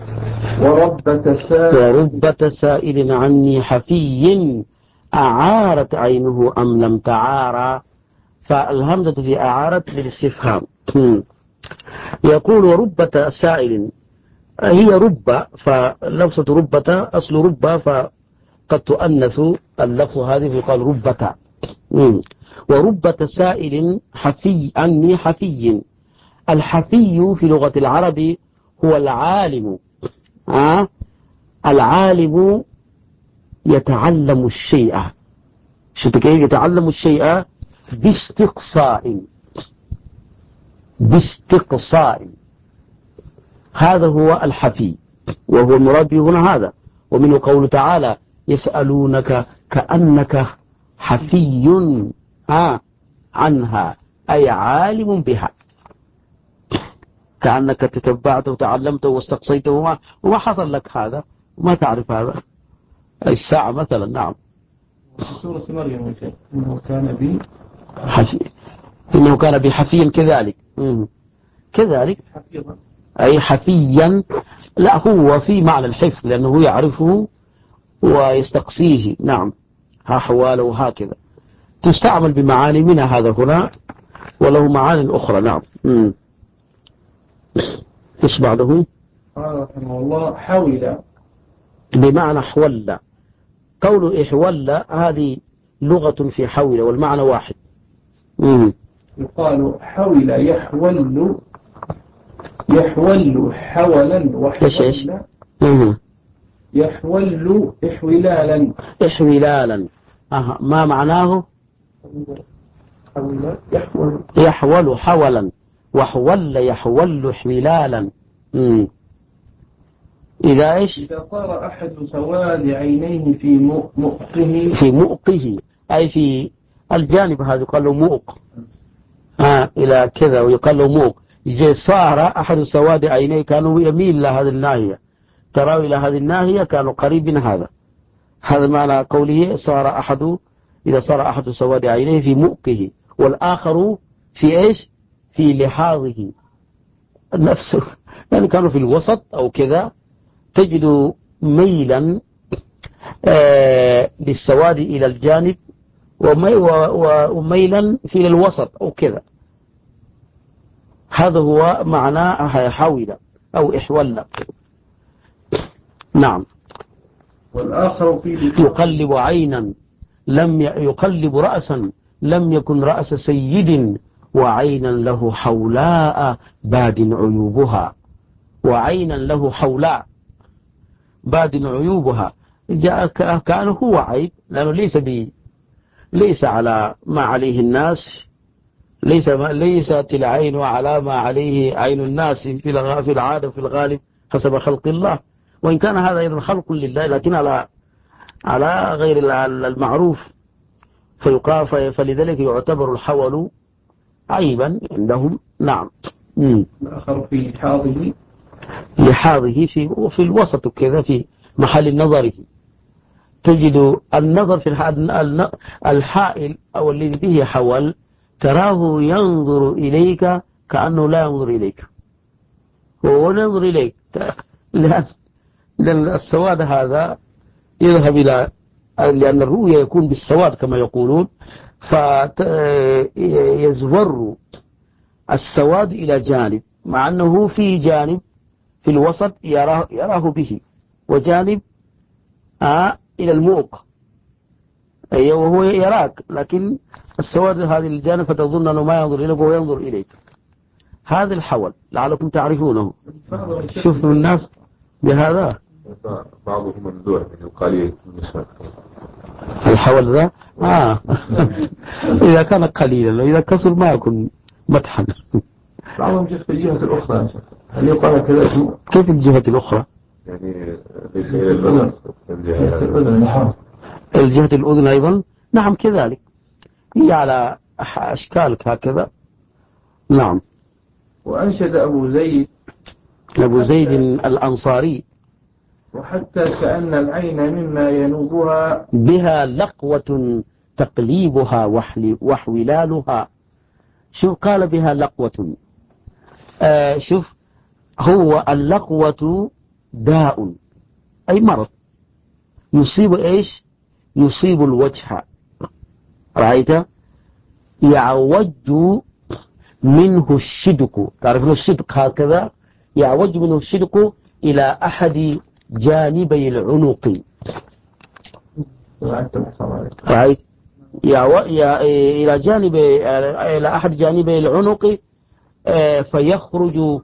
وربة سائل عني حفي أعارت عينه أم لم تعارى. فالهمزة في أعارت بالاستفهام. يقول وربة سائل، هي ربة، فلفظة ربة أصل ربة فقد تؤنث اللفظ هذه فيقال ربة. وربة سائل حفي عني حفي. الحفي في لغة العرب هو العالم. العالم يتعلم الشيء. شفت كيف يتعلم الشيء؟ باستقصاء. هذا هو الحفي، وهو المراد به هنا هذا. ومنه قوله تعالى يسألونك كأنك حفي عنها أي عالم بها، كأنك تتبعته وتعلمته واستقصيته وما حصل لك هذا وما تعرف هذا. الساعة مثلا. نعم. سورة مريم إنه كان بي حفي، إنه كان بحفيا كذلك. كذلك حفيظا أي حفيا. لا هو في معنى الحفظ لأنه يعرفه ويستقصيه. نعم. أحواله هكذا تستعمل بمعاني منها هذا هنا وله معاني أخرى. نعم. إيش بعده؟ قال رحمه الله حول بمعنى حول. قول إحول هذه لغة في حول والمعنى واحد. يقال حول يحول حولا وحولا يحول إحولالا. إحولالا ما معناه؟ يحول حولا وحول يحول حولالا. إذا إيش؟ إذا صار أحد سواد عينيه في مؤقه أي في الجانب هذا يقال له مؤق إلى كذا ويقال له مؤق. صار أحد سواد عينيه كانوا يميل إلى هذه الناحية تراه إلى هذه الناحية كانوا قريب من هذا معنى قوله إذا صار أحد سواد عينيه في مؤقه والآخر في إيش؟ في لحاظه نفسه يعني كانوا في الوسط أو كذا تجد ميلا للسواد إلى الجانب وميلا في الوسط أو كذا. هذا هو معنى حول أو إحول. نعم. والآخر في يقلب عينا يقلب رأسا لم يكن رأس سيد وعينا له حولاء باد عيوبها. وعينا له حولاء باد عيوبها كان هو عيب لأنه ليس على ما عليه الناس ليست العين على ما عليه عين الناس في العادة في الغالب حسب خلق الله وإن كان هذا أيضا خلق لله لكن على غير المعروف فلذلك يعتبر الحول عيبا عندهم. نعم. الآخر في لحاظه في الوسط كذا في محل نظره تجد النظر في الحائل أو الذي به حول تراه ينظر إليك كأنه لا ينظر إليك هو ينظر إليك لأن السواد هذا يذهب لأن الرؤية يكون بالسواد كما يقولون فيزور السواد إلى جانب مع أنه في جانب في الوسط يراه به وجانب إلى المؤق وهو يراك لكن السواد هذه الجانب فتظن أنه ما ينظر إليك وهو ينظر إليك. هذا الحول لعلكم تعرفونه. شفتوا الناس بهذا بعضهم ممدوح من القليل المساك الحول ذا إذا كان قليلا وإذا كسر ما يكون مدحا. بعضهم جهة الجهة الأخرى هل يقال كذا؟ كيف الجهة الأخرى؟ يعني ليس إلى الأذن الجهة الأذن أيضا. نعم كذلك هي على أشكال هكذا. نعم. وأنشد أبو زيد الأنصاري وحتى كأن العين مما ينوبها بها لقوة تقليبها وحولالها. شوف قال بها لقوة. شوف هو اللقوة داء أي مرض يصيب إيش؟ يصيب الوجه. رأيت يعوج منه الشدق. تعرفون الشدق هكذا يعوج منه الشدق إلى أحد جانبي العنق. رأيت إلى أحد جانبي العنق فيخرج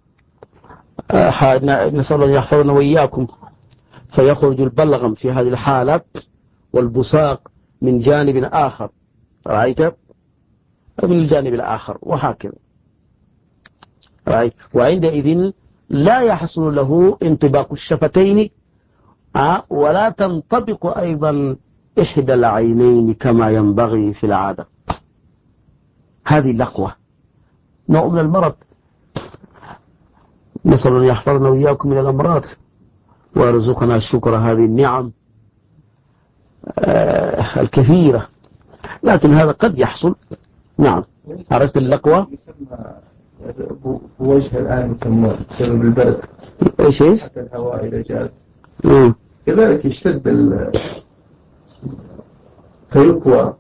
نسأل الله يحفظنا وإياكم فيخرج البلغم في هذه الحالة والبصاق من جانب آخر. رأيت من الجانب الآخر وهكذا. رأيت وعندئذ لا يحصل له انطباق الشفتين ولا تنطبق أيضا إحدى العينين كما ينبغي في العادة. هذه اللقوة نوع من المرض. نسأل الله يحفظنا وإياكم من الأمراض ويرزقنا الشكر هذه النعم الكثيرة لكن هذا قد يحصل. نعم. عرفت اللقوة بوجه الآن بسبب البرد إيش حتى الهواء إذا جاء كذلك يشتد فيقوى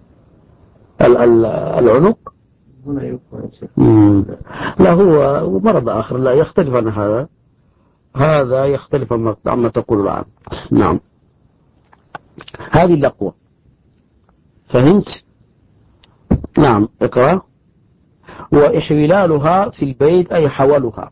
العنق هنا يقوى. لا هو مرض آخر لا يختلف عن هذا يختلف عما تقول الآن. نعم. هذه اللقوة. فهمت؟ نعم. اقرأ. وإحلالها في البيت أي حولها.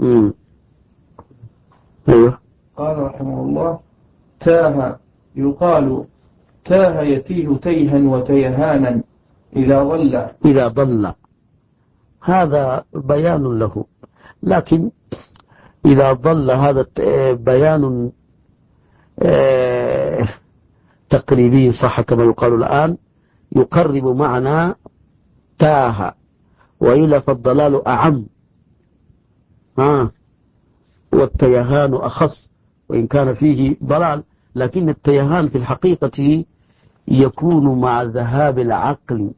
أيوه. قال رحمه الله: تاه، يقال تاه يتيه تيها وتيهانا إذا ضل. هذا بيان له، لكن إذا ضل هذا بيان تقريبي صح كما يقال الآن، يقرب معنى تاه، وإلا فالضلال أعم والتيهان أخص، وإن كان فيه ضلال، لكن التيهان في الحقيقة يكون مع ذهاب العقل،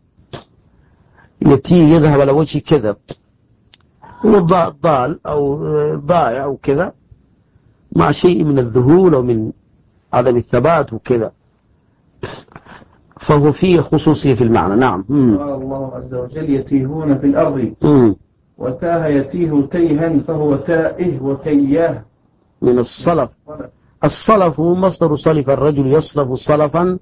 يذهب على وجه كذب، ضال أو ضائع أو كذا، مع شيء من الذهول ومن عدم الثبات وكذا، فهو فيه خصوصية في المعنى. نعم. قال الله عز وجل: يتيهون في الأرض. وتاه يتيه تيها، فهو تائه وتياه من الصلف. الصلف مصدر صلف، الرجل يصلف صلفا،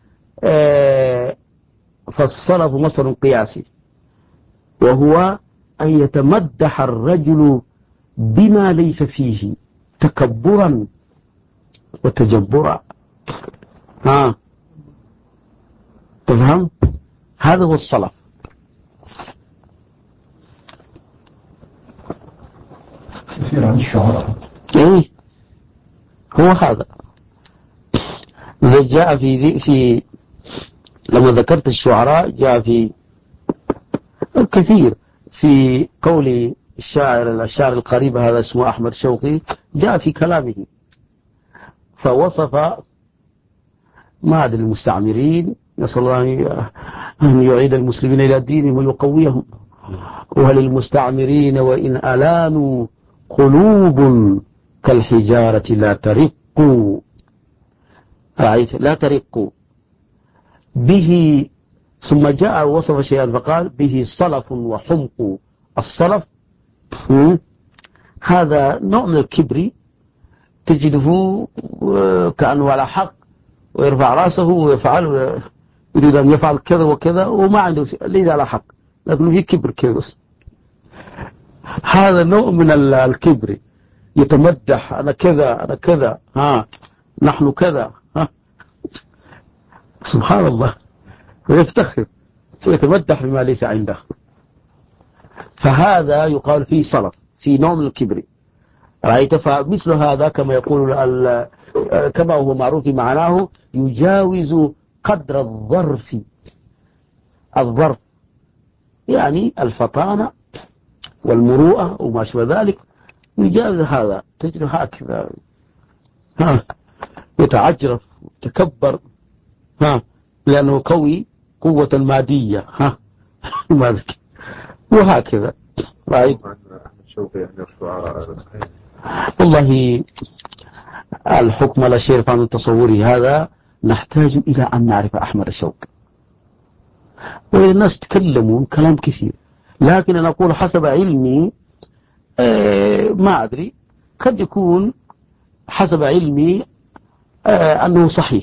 فالصلف مصدر قياسي، وهو أن يتمدح الرجل بما ليس فيه تكبرا وتجبرا. تفهم؟ هذا هو الصلف. كثير عن الشعراء. إيه هو هذا. إذا جاء في لما ذكرت الشعراء جاء في كثير، في قول الشاعر القريب هذا اسمه أحمد شوقي، جاء في كلامه فوصف ما أدري المستعمرين، نسأل الله أن يعيد المسلمين إلى دينهم ويقويهم، وللمستعمرين وإن ألانوا قلوب كالحجارة لا ترق، لا ترق به. ثم جاء وصف شيئا فقال: به صلف وحمق. الصلف هذا نوع من الكبر، تجده كأنه على حق ويرفع رأسه ويفعل، يريد أن يفعل كذا وكذا وما عنده ليس على حق، لكنه في كبر كذا. هذا نوع من الكبر، يتمدح: أنا كذا أنا كذا، نحن كذا، سبحان الله، ويفتخر ويتمدح بما ليس عنده. فهذا يقال فيه صلف، في نوع من الكبر، رأيت؟ فمثل هذا كما يقول كما هو معروف معناه، يجاوز قدر الظرف، يعني الفطانة والمروءة وما شابه ذلك، يجاوز هذا، تجد هكذا يتعجرف ويتكبر لأنه قوي قوة مادية وهكذا. رأيت؟ والله الحكم لا شيء عن تصوري، هذا نحتاج إلى أن نعرف أحمد الشوقي، والناس تكلمون كلام كثير، لكن أنا أقول حسب علمي، ما أدري، قد يكون حسب علمي أنه صحيح،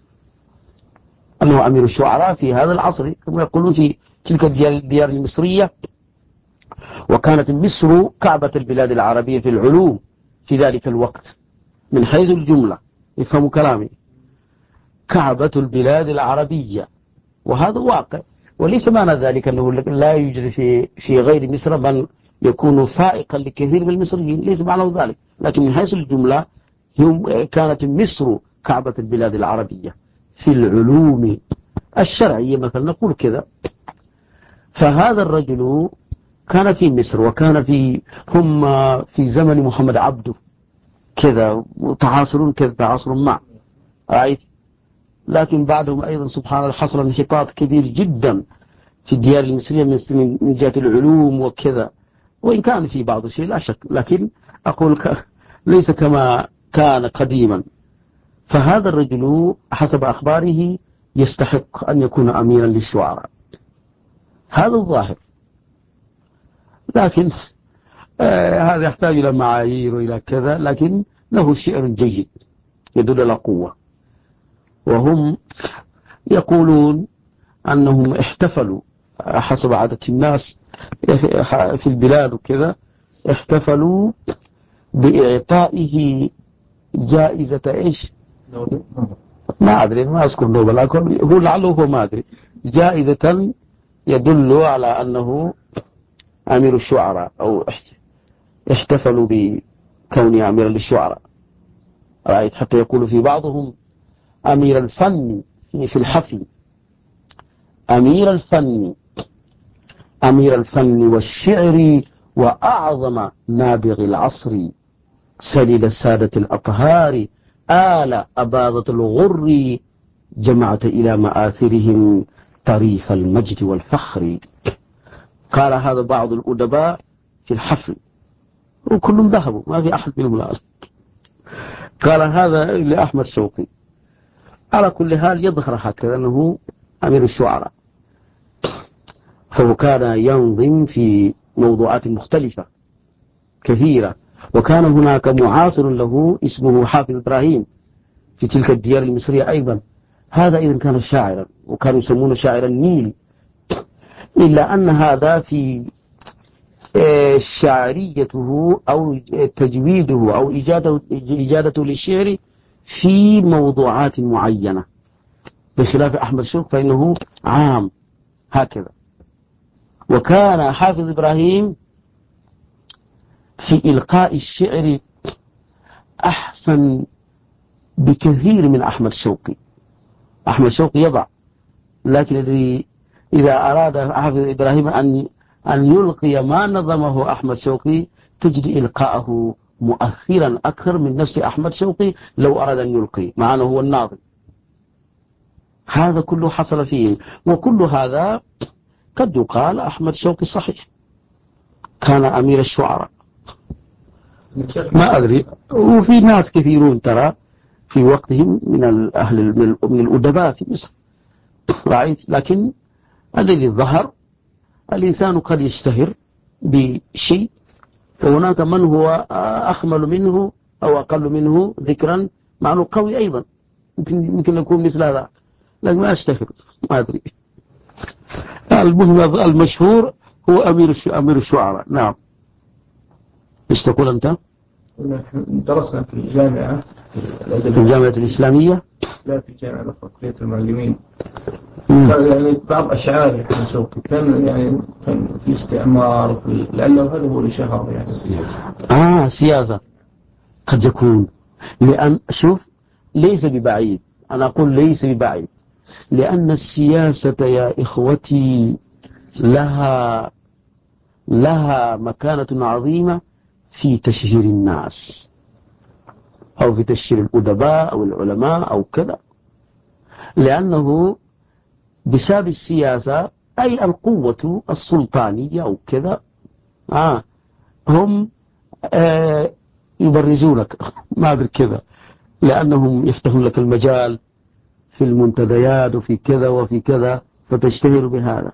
أنه أمير الشعراء في هذا العصر كما يقولون في تلك الديار المصرية، وكانت مصر كعبة البلاد العربية في العلوم في ذلك الوقت من حيث الجملة، يفهموا كلامي، كعبة البلاد العربية، وهذا واقع، وليس معنى ذلك أنه لا يوجد في غير مصر من يكون فائقا لكثير من المصريين، ليس معنى ذلك، لكن من حيث الجملة كانت مصر كعبة البلاد العربية في العلوم الشرعية مثلا، نقول كذا. فهذا الرجل كان في مصر، وكان هم في زمن محمد عبده كذا، وتعاصرون كذا تعاصر مع، رأيت؟ لكن بعدهم أيضا سبحان الله حصل انحطاط كبير جدا في الديار المصرية من جهة العلوم وكذا، وإن كان في بعض الشيء لا شك، لكن أقول ليس كما كان قديما. فهذا الرجل حسب أخباره يستحق أن يكون أميرا للشعراء، هذا الظاهر، لكن هذا يحتاج إلى معايير وإلى كذا، لكن له شعر جيد يدل على قوة. وهم يقولون أنهم احتفلوا حسب عادة الناس في البلاد وكذا احتفلوا بإعطائه جائزة إيش؟ ما أدري، ما أذكر نوبل، هو لعله هو ما أدري، جائزة يدل على أنه أمير الشعراء، أو احتفلوا بكونه أمير للشعراء. رأيت حتى يقول في بعضهم أمير الفن في الحفل، أمير الفن والشعر وأعظم نابغ العصر، سليل السادة الأطهار آل أباضة الغر، جمعت إلى مآثرهم طريف المجد والفخر. قال هذا بعض الأدباء في الحفل، وكلهم ذهبوا ما في أحد منهم الآن. قال هذا لأحمد شوقي. على كل حال يظهر هكذا أنه أمير الشعراء، فهو كان ينظم في موضوعات مختلفة كثيرة، وكان هناك معاصر له اسمه حافظ إبراهيم في تلك الديار المصرية أيضا. هذا إذن كان شاعرا، وكانوا يسمونه شاعر النيل، إلا أن هذا في شعريته أو تجويده أو إجادته للشعر في موضوعات معينة، بخلاف أحمد شوقي فإنه عام هكذا. وكان حافظ إبراهيم في إلقاء الشعر أحسن بكثير من أحمد شوقي. أحمد شوقي يضع، لكن إذا أراد حافظ إبراهيم أن يلقي ما نظمه أحمد شوقي تجد إلقاءه مؤثرا أكثر من نفس أحمد شوقي لو أراد أن يلقي، مع أنه هو الناظم. هذا كله حصل فيه، وكل هذا قد يقال أحمد شوقي صحيح كان أمير الشعراء، ما أدري. وفي ناس كثيرون ترى في وقتهم من من الأدباء في مصر، رأيت. لكن الذي ظهر الإنسان قد يشتهر بشيء، وهناك من هو أخمل منه أو أقل منه ذكرا، مع أنه قوي أيضا، يمكن يكون مثل هذا، لكن ما أشتهر، ما أدري. المهم المشهور هو أمير الشعراء. نعم. ايش تقول أنت؟ درسنا في الجامعة، في الجامعة الإسلامية، لا في الجامعة الأخرى، كلية المعلمين. يعني بعض أشعار ابن شوقي كان يعني كان في استعمار، لأنه هذا هو اللي شهر يعني سياسة قد يكون، لأن شوف ليس ببعيد، أنا أقول ليس ببعيد، لأن السياسة يا إخوتي لها مكانة عظيمة في تشهير الناس، أو في تشهير الأدباء أو العلماء أو كذا، لأنه بسبب السياسة أي القوة السلطانية أو كذا هم يبرزونك، ما أدري كذا، لأنهم يفتحون لك المجال في المنتديات وفي كذا وفي كذا، فتشتهر بهذا.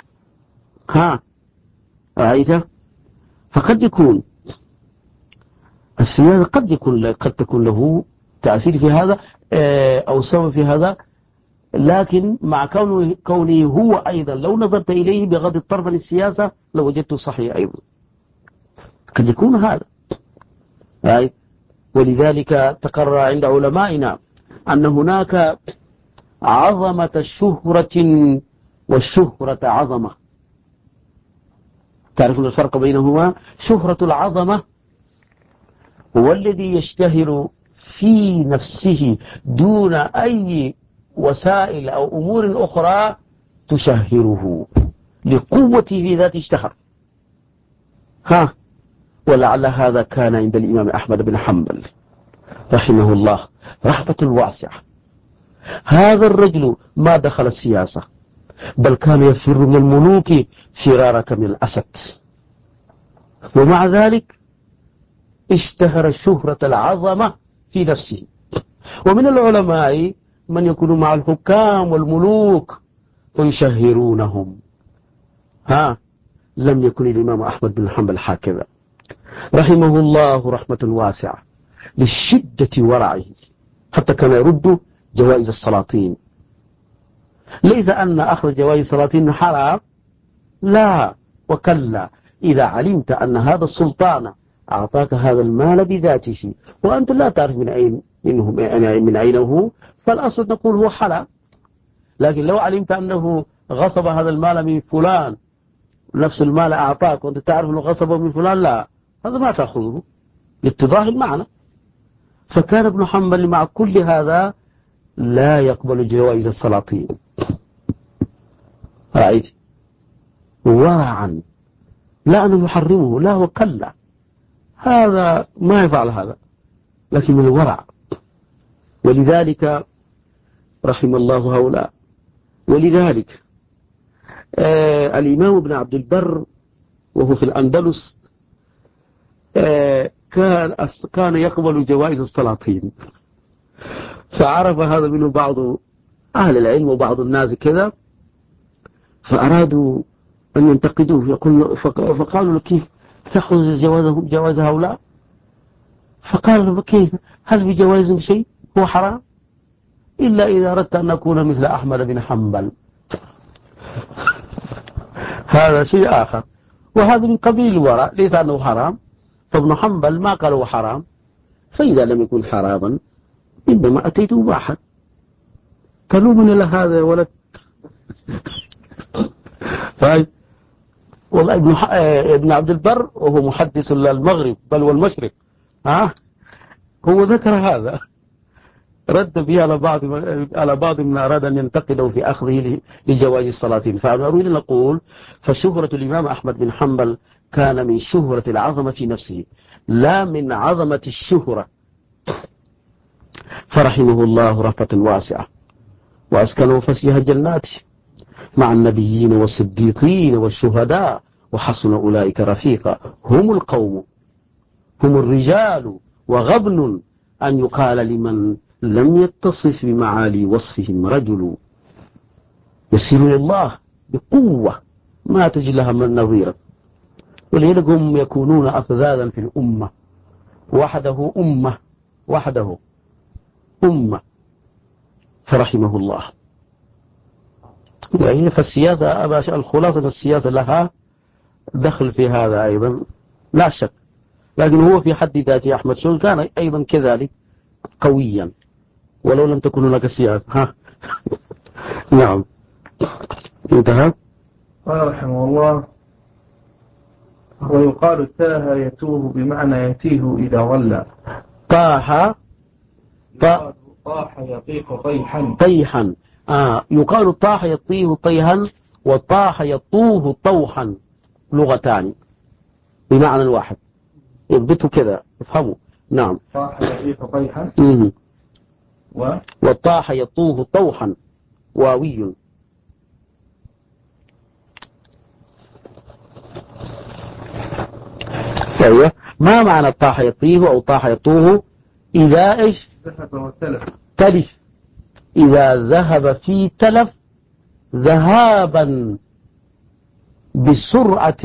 رأيت؟ فقد يكون السياسة قد تكون له تأثير في هذا أو سبب في هذا، لكن مع كونه هو أيضا لو نظرت إليه بغض الطرف عن السياسة لوجدته صحيح أيضا، قد يكون هذا. ولذلك تقرر عند علمائنا أن هناك عظمة شهرة والشهرة عظمة. تعرفون الفرق بينهما؟ شهرة العظمة هو الذي يشتهر في نفسه دون أي وسائل أو أمور أخرى تشهره، لقوته في ذات اشتهر. ولعل هذا كان عند الإمام أحمد بن حنبل رحمه الله رحمة واسعة. هذا الرجل ما دخل السياسة، بل كان يفر من الملوك فرارك من الأسد، ومع ذلك اشتهر شهرة العظمة في نفسه. ومن العلماء من يكون مع الحكام والملوك ويشهرونهم. لم يكن الإمام أحمد بن حنبل هكذا رحمه الله رحمة واسعة، للشدة ورعه، حتى كان يرد جوائز السلاطين. ليس أن أخذ جوائز السلاطين حرام، لا، وكلا إذا علمت أن هذا السلطان أعطاك هذا المال بذاته وأنت لا تعرف من أين هو، فالأصل نقول هو حلال. لكن لو علمت أنه غصب هذا المال من فلان، نفس المال أعطاك وأنت تعرف أنه غصبه من فلان، لا، هذا ما تأخذه لاتضاح المعنى. فكان ابن حنبل مع كل هذا لا يقبل جوائز السلاطين، رأيت، ورعا، لا أنه يحرمه، لا، وكلا، هذا ما يفعل هذا، لكن من الورع. ولذلك رحم الله هؤلاء. ولذلك الإمام ابن عبد البر وهو في الأندلس كان يقبل جوائز السلاطين، فعرف هذا منه بعض أهل العلم وبعض الناس كذا، فأرادوا أن ينتقدوه، فقالوا له كيف تأخذ جواز هؤلاء؟ فقال له كيف؟ هل في جوائز شيء هو حرام إلا إذا أردت أن نكون مثل أحمد بن حنبل، هذا شيء آخر، وهذا من قبيل الورع، ليس أنه حرام. فابن حنبل ما قال هو حرام، فإذا لم يكن حراما إنما أتيت مباحا. تلومني لهذا يا ولد. طيب، والله ابن عبد البر وهو محدث المغرب بل والمشرق، هو ذكر هذا، رد به على بعض من أراد أن ينتقده في أخذه لجواز السلاطين. فأنا أريد أن أقول فشهرة الإمام أحمد بن حنبل كان من شهرة العظمة في نفسه لا من عظمة الشهرة، فرحمه الله رحمة واسعة وأسكنه فسيح جناته مع النبيين والصديقين والشهداء وحسن أولئك رفيقا. هم القوم، هم الرجال، وغبن أن يقال لمن لم يتصف بمعالي وصفهم رجل. يسير الله بقوة ما تجد لها من نظيرا، ولذلك هم يكونون أفذاذا في الأمة، وحده أمة، فرحمه الله. يعني فالسياسة الخلاصة السياسة لها دخل في هذا أيضا لا شك، لكن هو في حد ذاته أحمد شول كان أيضا كذلك قويا ولو لم تكن هناك سياسة. نعم، انتهى. قال رحمه الله: ويقال تاه يتوه بمعنى يتيه إذا ولى. طاح يطيح طيحا. يقال طاح يطيه طيحا، وطاح يطوه طوحا، لغتان بمعنى واحد، يضبطوا كذا افهموا. نعم، طاح يطيح طيحا وطاح يطوه طوحا، واوي. أيوة، ما معنى طاح يطيه أو طاح يطوه؟ إذا إيش؟ ذهب وتلف. تلف، إذا ذهب في تلف ذهابا بسرعة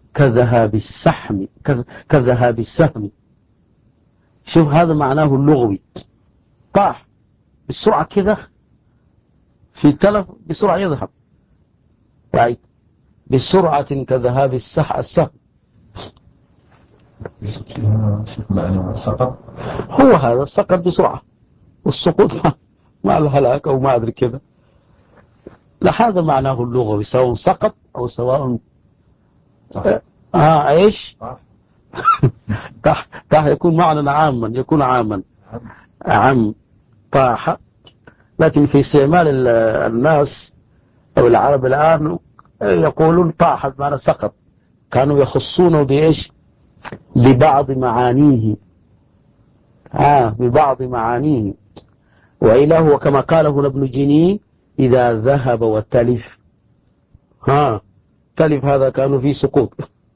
كذهاب السهم. شوف هذا معناه اللغوي، طاح بسرعة كذا في تلف، بسرعة يذهب، right. بسرعة كذهاب السهم. سقط، هو هذا السقط بسرعة، والسقوط مع الهلاك أو ما أدري كذا، هذا معناه اللغوي، سواء سقط أو سواء إيش طاح يكون معنى عاما، يكون عاما عام طاح. لكن في استعمال الناس أو العرب الآن يقولون طاح بمعنى سقط، كانوا يخصونه بإيش؟ ببعض معانيه، ببعض معانيه. وإلا هو كما قاله ابن جني: إذا ذهب وتلف، تلف هذا كانوا فيه سقوط،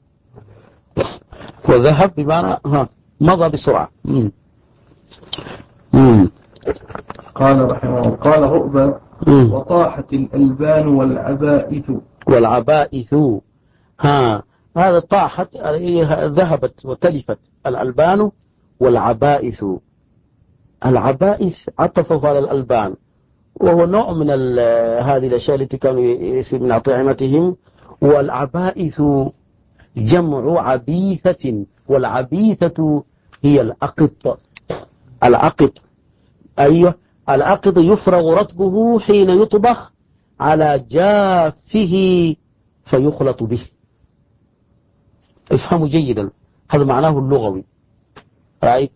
وذهب بمعنى مضى بسرعة. قال رحمه الله: قال رؤبة: وطاحت الألبان والعبائث. هذا طاحت، ذهبت وتلفت الألبان والعبائث. العبائث عطفوا على الألبان، وهو نوع من هذه الأشياء التي كانوا من أطعمتهم، والعبائث جمع عبيثة، والعبيثة هي الأقط. الأقط، أيوه، الأقط يفرغ رطبه حين يطبخ على جافه فيخلط به. افهموا جيدا، هذا معناه اللغوي. رأيت؟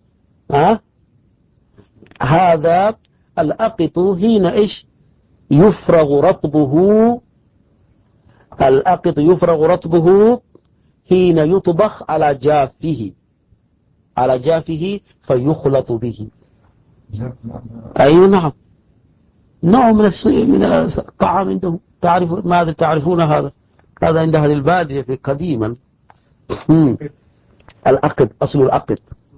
هذا الأقط حين إيش يفرغ رطبه، الأقط يفرغ رطبه حين يطبخ على جافه، على جافه فيخلط به. أي نعم، نوع من الطعام عندهم. تعرف ماذا تعرفون هذا؟ هذا عند أهل البادية في قديما. الأقط، أصل الأقط.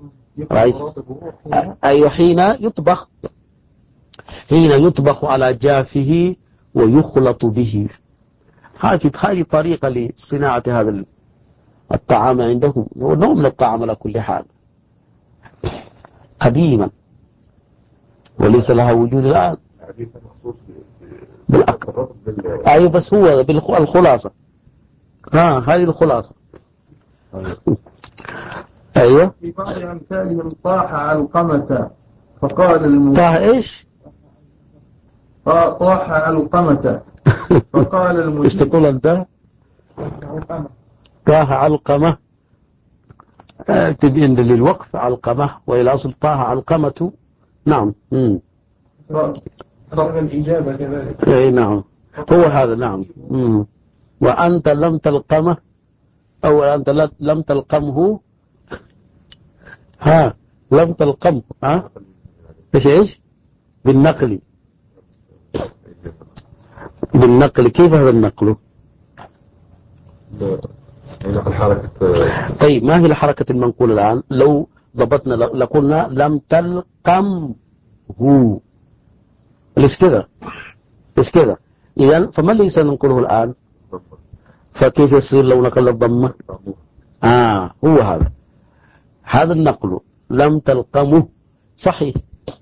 أي حين يطبخ، حين يطبخ على جافه ويخلط به. هذه طريقة لصناعة هذا الطعام عندهم، هو نوع من الطعام على كل حال قديما، وليس لها وجود الآن. بالأكل. أيوة، بس هو بالخلاصة. هذه الخلاصة. أيوة. في بعض أمثالهم طاح علقمة فقال طاح إيش؟ طاح علقمة فقال المجيب. إيش تقول أنت؟ طاح علقمة، تبين للوقف علقمة، وإلى أصل طاح علقمة. نعم. الإجابة كذلك. أي نعم، هو هذا. نعم. وأنت لم تلقمه، أو أنت لم تلقمه. لم تلقمه. إيش بالنقل. بالنقل، كيف هذا النقل؟ الحركة. طيب، ما هي الحركة المنقولة الآن؟ لو ضبطنا لقلنا لم تلقمه، ليش كذا؟ إذن فما اللي سننقله الآن؟ فكيف يصير لو نقل الضمة؟ هو هذا النقل. لم تلقمه صحيح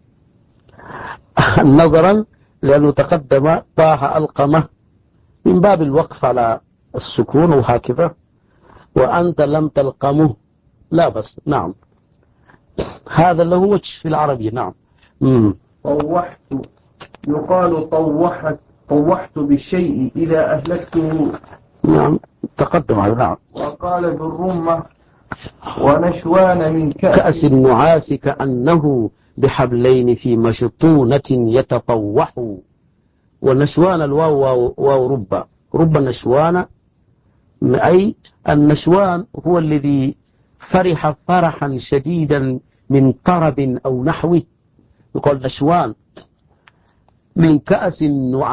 نظرا لأنه تقدم طاح ألقمه من باب الوقف على السكون وهكذا، وأنت لم تلقمه لا بس. نعم، هذا له وجه في العربية. نعم. طوحت، يقال طوحت بالشيء إذا أهلكته. نعم، تقدم هذا. نعم. وقال بالرمة ونشوان من كأس النعاس كأنه بحبلين في مشطونة يتطوح. ونشوان الواو واو رب نشوان، أي النشوان هو الذي فرح فرحا شديدا من طرب أو نحوه، يقول نشوان. من كأس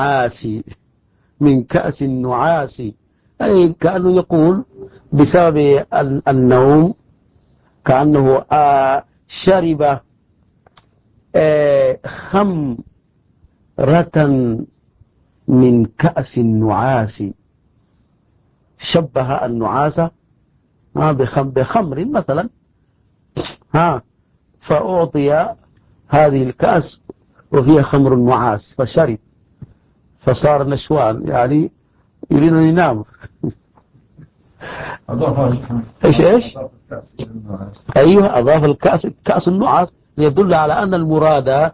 النعاس، أي كأنه يقول بسبب النوم، كأنه شرب خمرة من كأس النعاس. شبه النعاس بخمر مثلا، فأعطي هذه الكأس وفيها خمر النعاس فشرب فصار نشوان، يعني يريد أن ينام. إيش أيوه، أضاف كأس النعاس يدل على أن المراد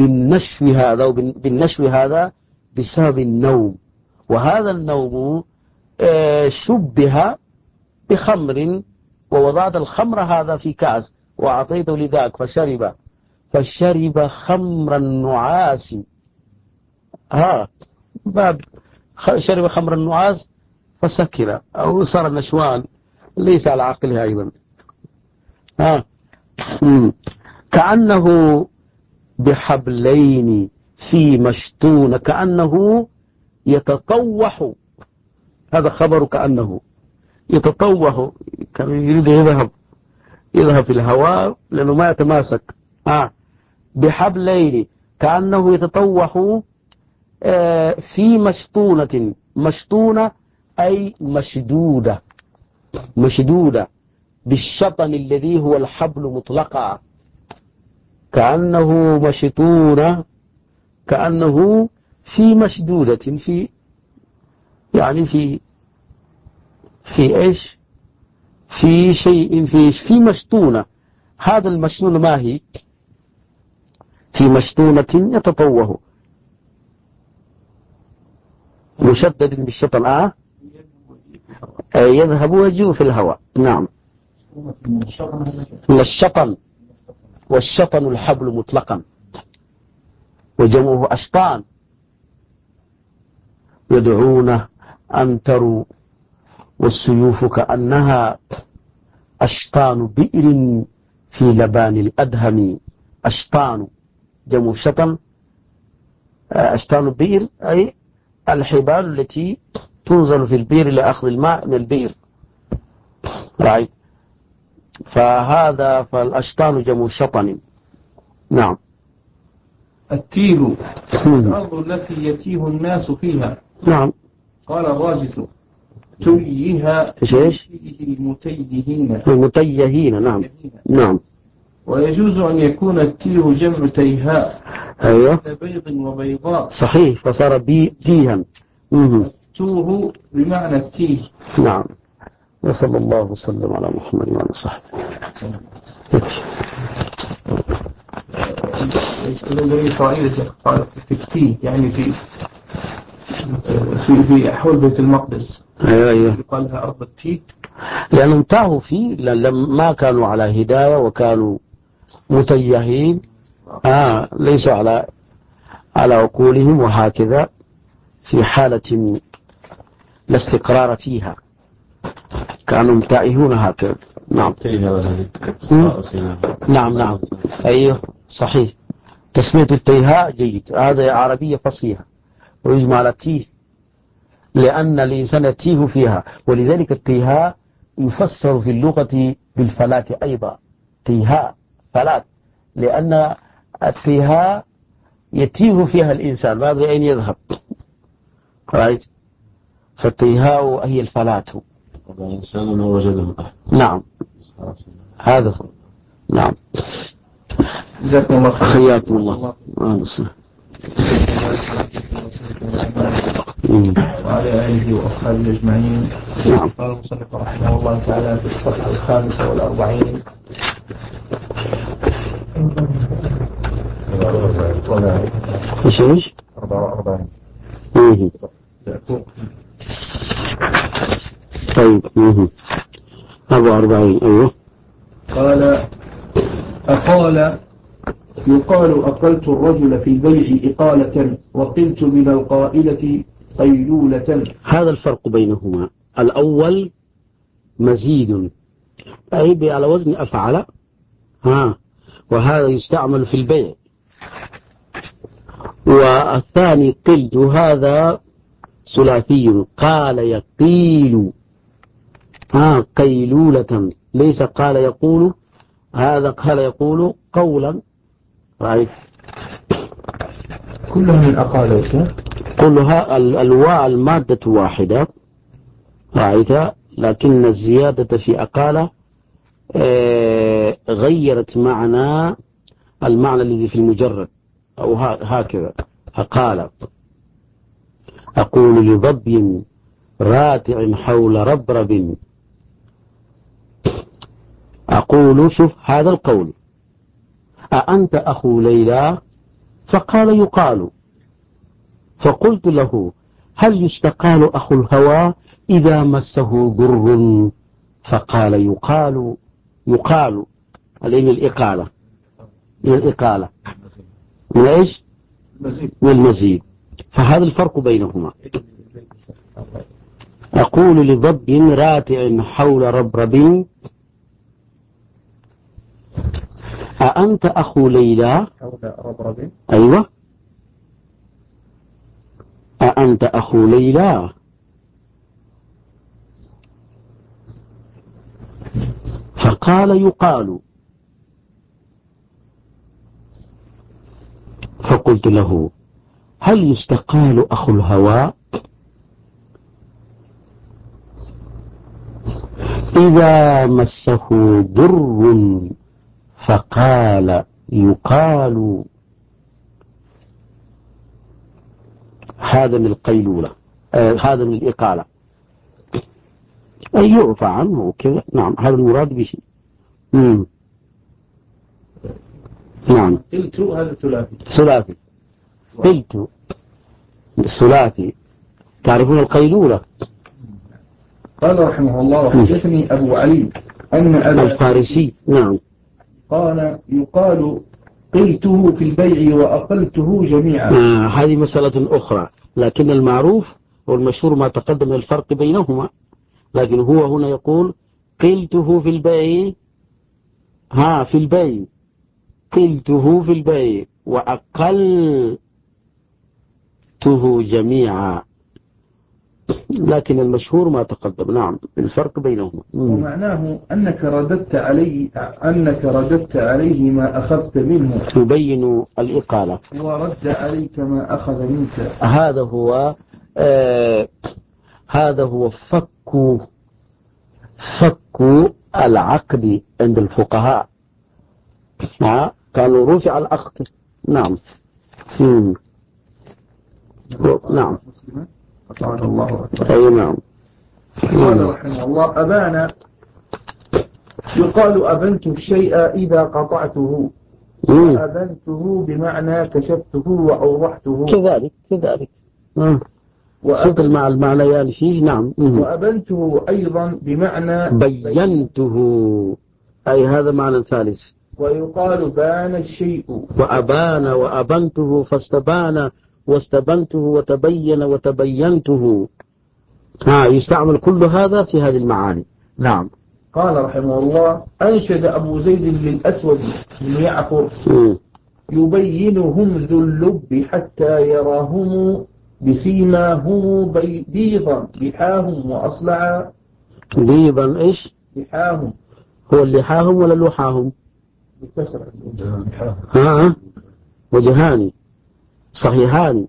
بالنشو هذا بسبب النوم، وهذا النوم شبه بخمر، ووضعت الخمر هذا في كأس وأعطيته لذاك فشرب خمر النعاس. شرب خمر النعاس فسكر أو صار نشوان، ليس على عقلها أيضا. كأنه بحبلين في مشتون، كأنه يتطوح. هذا خبر كأنه يتطوح، كان يريد يذهب في الهواء لأنه ما يتماسك. بحبلين كأنه يتطوح في مشطونة. مشطونة أي مشدودة بالشطن الذي هو الحبل مطلقا. كأنه مشطونة، كأنه في مشدودة، في يعني في إيش؟ في شيء في مشطونة. هذا المشطونة ما هي؟ في مشطونة يتطوه مشدد بالشطن يذهب ويجيء في الهواء. نعم. من الشطن، والشطن الحبل مطلقا وجمعه أشطان، يدعونه أن تروا والسيوف كأنها أشطان بئر في لبان الأدهم. أشطان جمع شطن، أشطان البئر أي الحبال التي تنزل في البئر لأخذ الماء من البئر. رأي. فالأشطان جمع شطن. نعم. التيل الأرض التي يتيه الناس فيها. نعم. قال الراجس تيها المتيهين. نعم. نعم. ويجوز أن يكون التيه جمع تيهاء. أيوة. بيض وبيضاء. صحيح، فصار تيها. التوه بمعنى التيه. نعم. وصلى الله وسلم على محمد وعلى صحبه. بني إسرائيل قال في التيه يعني في حول بيت المقدس. أيوة. يقال لها أرض التيه لأنهم تاهوا فيه، لما كانوا على هداية وكانوا متيهين ليسوا على عقولهم، وهكذا في حالة لا استقرار فيها كانوا تائهون هكذا. نعم. نعم. أيوه صحيح. تسمية التيهاء جيد، هذا عربية فصيحة ويجمع على تيه، لأن الإنسان يتيه فيها، ولذلك التيهاء يفسر في اللغة بالفلاة أيضا. تيهاء فلاة، لأن التيهاء يتيه فيها الإنسان ما أدري أين يذهب. رأيت؟ فالتيهاء هي الفلاة. الإنسان ما وجده. نعم هذا. نعم. جزاكم الله خير. حياكم الله. وعلى آله وأصحابه أجمعين. نعم. قال المصنف رحمه الله تعالى في الصفحة 45. ايش 44. طيب 44. ايوه. قال يقال أقلت الرجل في البيع إقالة وقلت من القائلة قيلولة. هذا الفرق بينهما. الأول مزيد أي على وزن أفعل، وهذا يستعمل في البيع. والثاني قلت، هذا ثلاثي، قال يقيل قيلولة، ليس قال يقول. هذا قال يقول قولا. رأيت؟ كلها من أقالة. كلها الواء المادة واحدة. رأيت؟ لكن الزيادة في أقالة غيرت المعنى الذي في المجرد، أو هكذا. أقال أقول لضب راتع حول ربرب. أقول شوف هذا القول، أأنت أخو ليلى؟ فقال يقال. فقلت له هل يستقال أخو الهوى إذا مسه ضر؟ فقال يقال عليه الإقالة. من الإقالة من إيش؟ من المزيد. فهذا الفرق بينهما. أقول لضب راتع حول ربرب أأنت أخو ليلى؟ حول ربرب. أيوة. أأنت أخو ليلى؟ فقال يقال. فقلت له هل يستقال أخو الهوى إذا مسه ضر؟ فقال يقال. هذا من القيلولة، هذا من الإقالة. أي يعفى عنه وكذا. نعم هذا المراد به. نعم. قلت هذا ثلاثي. ثلاثي. قلت الثلاثي. تعرفون القيلولة؟ قال رحمه الله وحدثني أبو علي أن أبا الفارسي. نعم. قال يقال قلته في البيع وأقلته جميعا. هذه مسألة أخرى، لكن المعروف والمشهور ما تقدم من الفرق بينهما، لكن هو هنا يقول قلته في البيع. في البيع قلته في البيع وأقلته جميعا، لكن المشهور ما تقدم. نعم الفرق بينهما. ومعناه أنك رددت عليه ما أخذت منه تبين الإقالة، ورد عليك ما أخذ منك. هذا هو فك العقد عند الفقهاء. كانوا رفع العقد. نعم. نعم. الله أي نعم. قال رحمه الله أبانا يقال أبنت الشيء إذا قطعته، وأبنته بمعنى كشفته وأوضحته. كذلك صوت المعنى يعني فيه. نعم. وأبنته أيضا بمعنى بينته، أي هذا معنى ثالث. ويقال بان الشيء وأبان وأبنته فاستبان واستبنته وتبين وتبينته. يستعمل كل هذا في هذه المعاني. نعم. قال رحمه الله أنشد أبو زيد للأسود بن يعفر يبينهم ذو اللب حتى يراهم بسيماهم بيضا لحاهم وأصلعا. بيضا إيش؟ لحاهم. هو اللحاهم ولا لحاهم؟ بكسر وجهان صحيحان.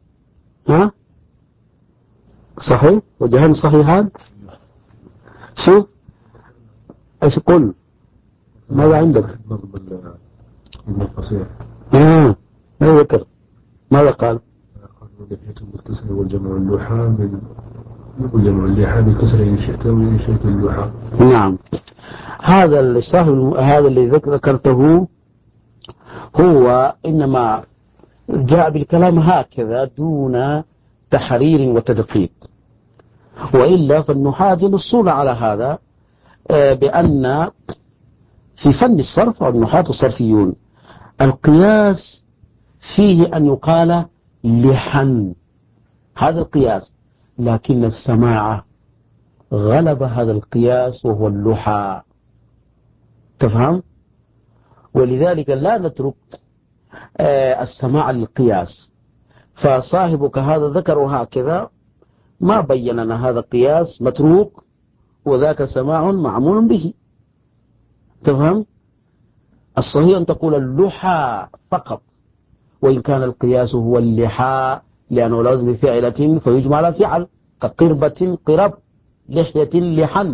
صحيح وجهان صحيحان. شوف ايش قل ماذا عندك؟ ابن القصير ما ذكر ماذا قال؟ لحية بالكسر والجمع اللحى والجمع اللحى بالكسر إن شئت وإن شئت اللحى. نعم. هذا الذي ذكرته هو إنما جاء بالكلام هكذا دون تحرير وتدقيق، وإلا فالنحاة ينصون على هذا بأن في فن الصرف والنحاة الصرفيون القياس فيه أن يقال لحن، هذا القياس، لكن السماع غلب هذا القياس وهو اللحى. تفهم؟ ولذلك لا نترك السماع للقياس، فصاحبك هذا ذكره هكذا ما بين لنا هذا قياس متروك وذاك سماع معمول به. تفهم؟ الصحيح أن تقول اللحى فقط، وإن كان القياس هو اللحى لأنه لازم فعلة فيجمع على فعل كقربة قرب لحية لحن.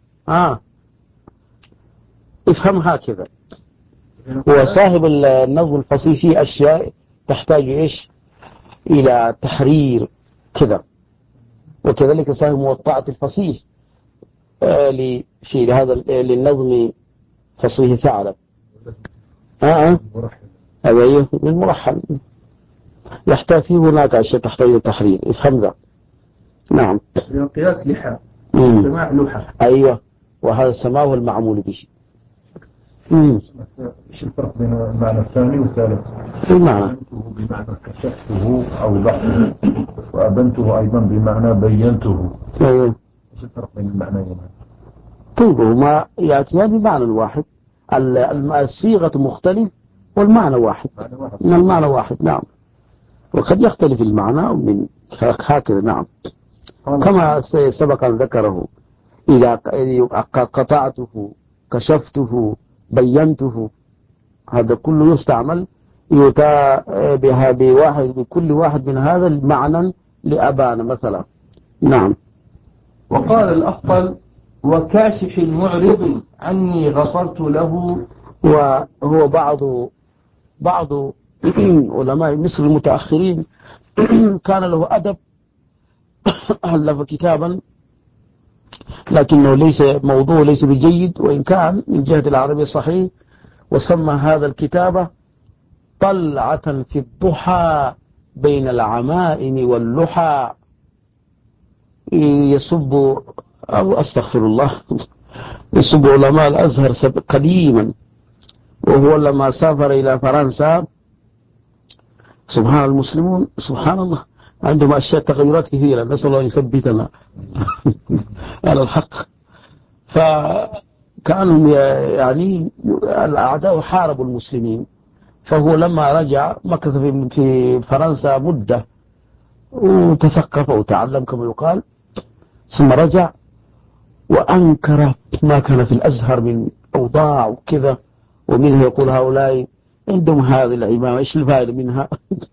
افهم هكذا. وصاحب النظم الفصيح فيه أشياء تحتاج إيش إلى تحرير كذا، وكذلك صاحب موطأة الفصيح في هذا للنظم فصيح ثعلب. أيوه للمرحل يحتاج فيه هناك أشياء تحتاج إلى تحرير. افهم ذا. نعم. القياس لحى السماع لحى. أيوه وهذا السماع هو المعمول به. ايش الفرق بين المعنى الثاني والثالث؟ المعنى بمعنى كشفته أو ضحته، وأبنته أيضا بمعنى بينته. أيوه. ايش الفرق بين المعنيين؟ كلهما يأتيان بمعنى واحد، الصيغة مختلف والمعنى واحد. من المعنى واحد. نعم. وقد يختلف المعنى من هكذا. نعم. كما سبق أن ذكره إذا قطعته كشفته بينته، هذا كله يستعمل بها بكل واحد من هذا المعنى لأبان مثلا. نعم. وقال الأفضل وكاشف المعرض عني غفرت له. وهو بعض علماء مصر المتأخرين كان له أدب، ألف كتابا لكنه ليس موضوع ليس بجيد، وإن كان من جهة العربية صحيح. وسمى هذا الكتابة طلعة في الضحى بين العمائم واللحى. يسب أو أستغفر الله يسب علماء الأزهر قديما، وهو لما سافر إلى فرنسا سبحان المسلمون سبحان الله عندهم أشياء تغيرات كثيرة، نسأل الله يثبتنا على الحق. فكانوا يعني الأعداء حاربوا المسلمين، فهو لما رجع مكث في فرنسا مدة وتثقف وتعلم كما يقال، ثم رجع وأنكر ما كان في الأزهر من أوضاع وكذا، ومنه يقول هؤلاء عندهم هذه العمامة إيش الفائدة منها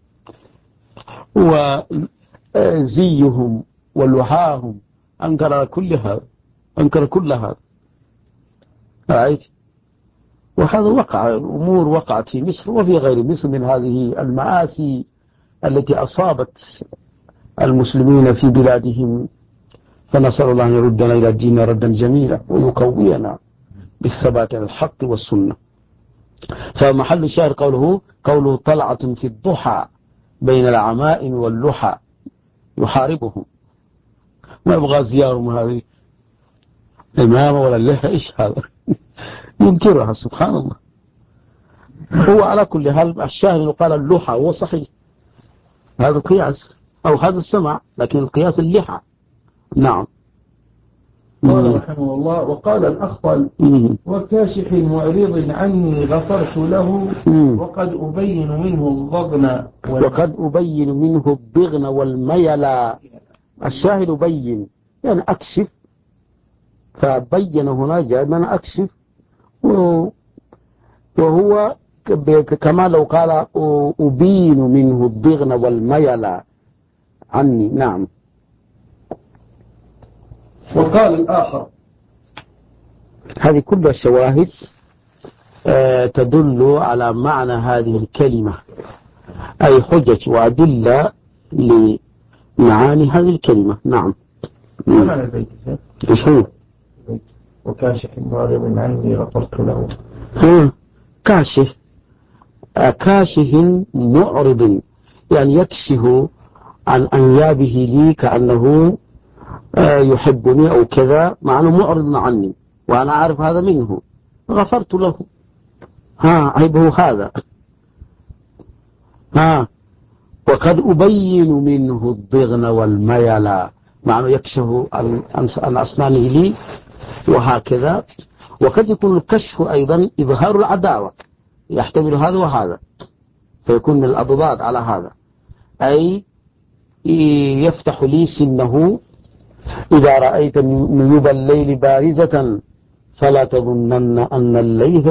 وزيهم ولحاهم، أنكر كل هذا، أنكر كل هذا. رأيت؟ وهذا وقع أمور وقعت في مصر وفي غير مصر من هذه المآسي التي أصابت المسلمين في بلادهم، فنسأل الله أن يردنا إلى الدين ردا جميلا ويقوينا بالثبات على الحق والسنة. فمحل الشاهد قوله طلعة في الضحى بين العمائم واللحى، يحاربهم، ما يبغى زيارهم هذه الإمامة ولا اللحى، إيش هذا ينكرها سبحان الله. هو على كل حال الشاهد اللي قال اللحى هو صحيح، هذا قياس أو هذا السمع، لكن القياس اللحى. نعم. قال رحمه الله: وقال الأخطل: وكاشح معرض عني غفرت له، وقد أبين منه الضغن والميلا. الشاهد بين يعني أكشف، فبين هنا جاء من أكشف، وهو كما لو قال أبين منه الضغن والميلا عني. نعم. وقال الآخر. هذه كلها شواهد تدل على معنى هذه الكلمة، أي حجج وأدلة لمعاني هذه الكلمة. نعم. ما معنى البيت؟ إيش هو؟ وكاشح معرض عني غفرت له. كاشف، كاشف معرض يعني يكشف عن أنيابه لي كأنه يحبني أو كذا، معنى معرض عني وأنا أعرف هذا منه، غفرت له. عيبه هذا. وقد أبين منه الضغن والميلا، معنى يكشف عن أسنانه لي وهكذا. وقد يكون الكشف أيضا إظهار العداوة، يحتمل هذا وهذا، فيكون من الأضداد على هذا، أي يفتح لي سنه: إذا رأيت نيوب الليل بارزة فلا تظنن أن الليل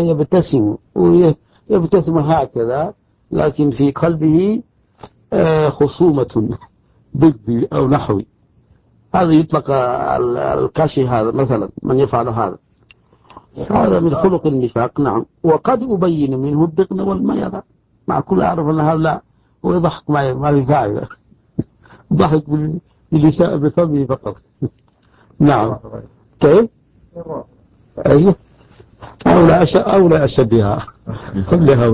يبتسم هكذا، لكن في قلبه خصومة ضدي أو نحوي. هذا يطلق الكاشي، هذا مثلا من يفعل هذا من خلق النفاق. نعم. وقد أبين منه الضغن والميلا، مع كل أعرف أن هذا لا، ويضحك معي ما في فائدة، ضحك بلسان بفمه فقط. نعم. كيف؟ أيوه، أو لا أشبهها كلها.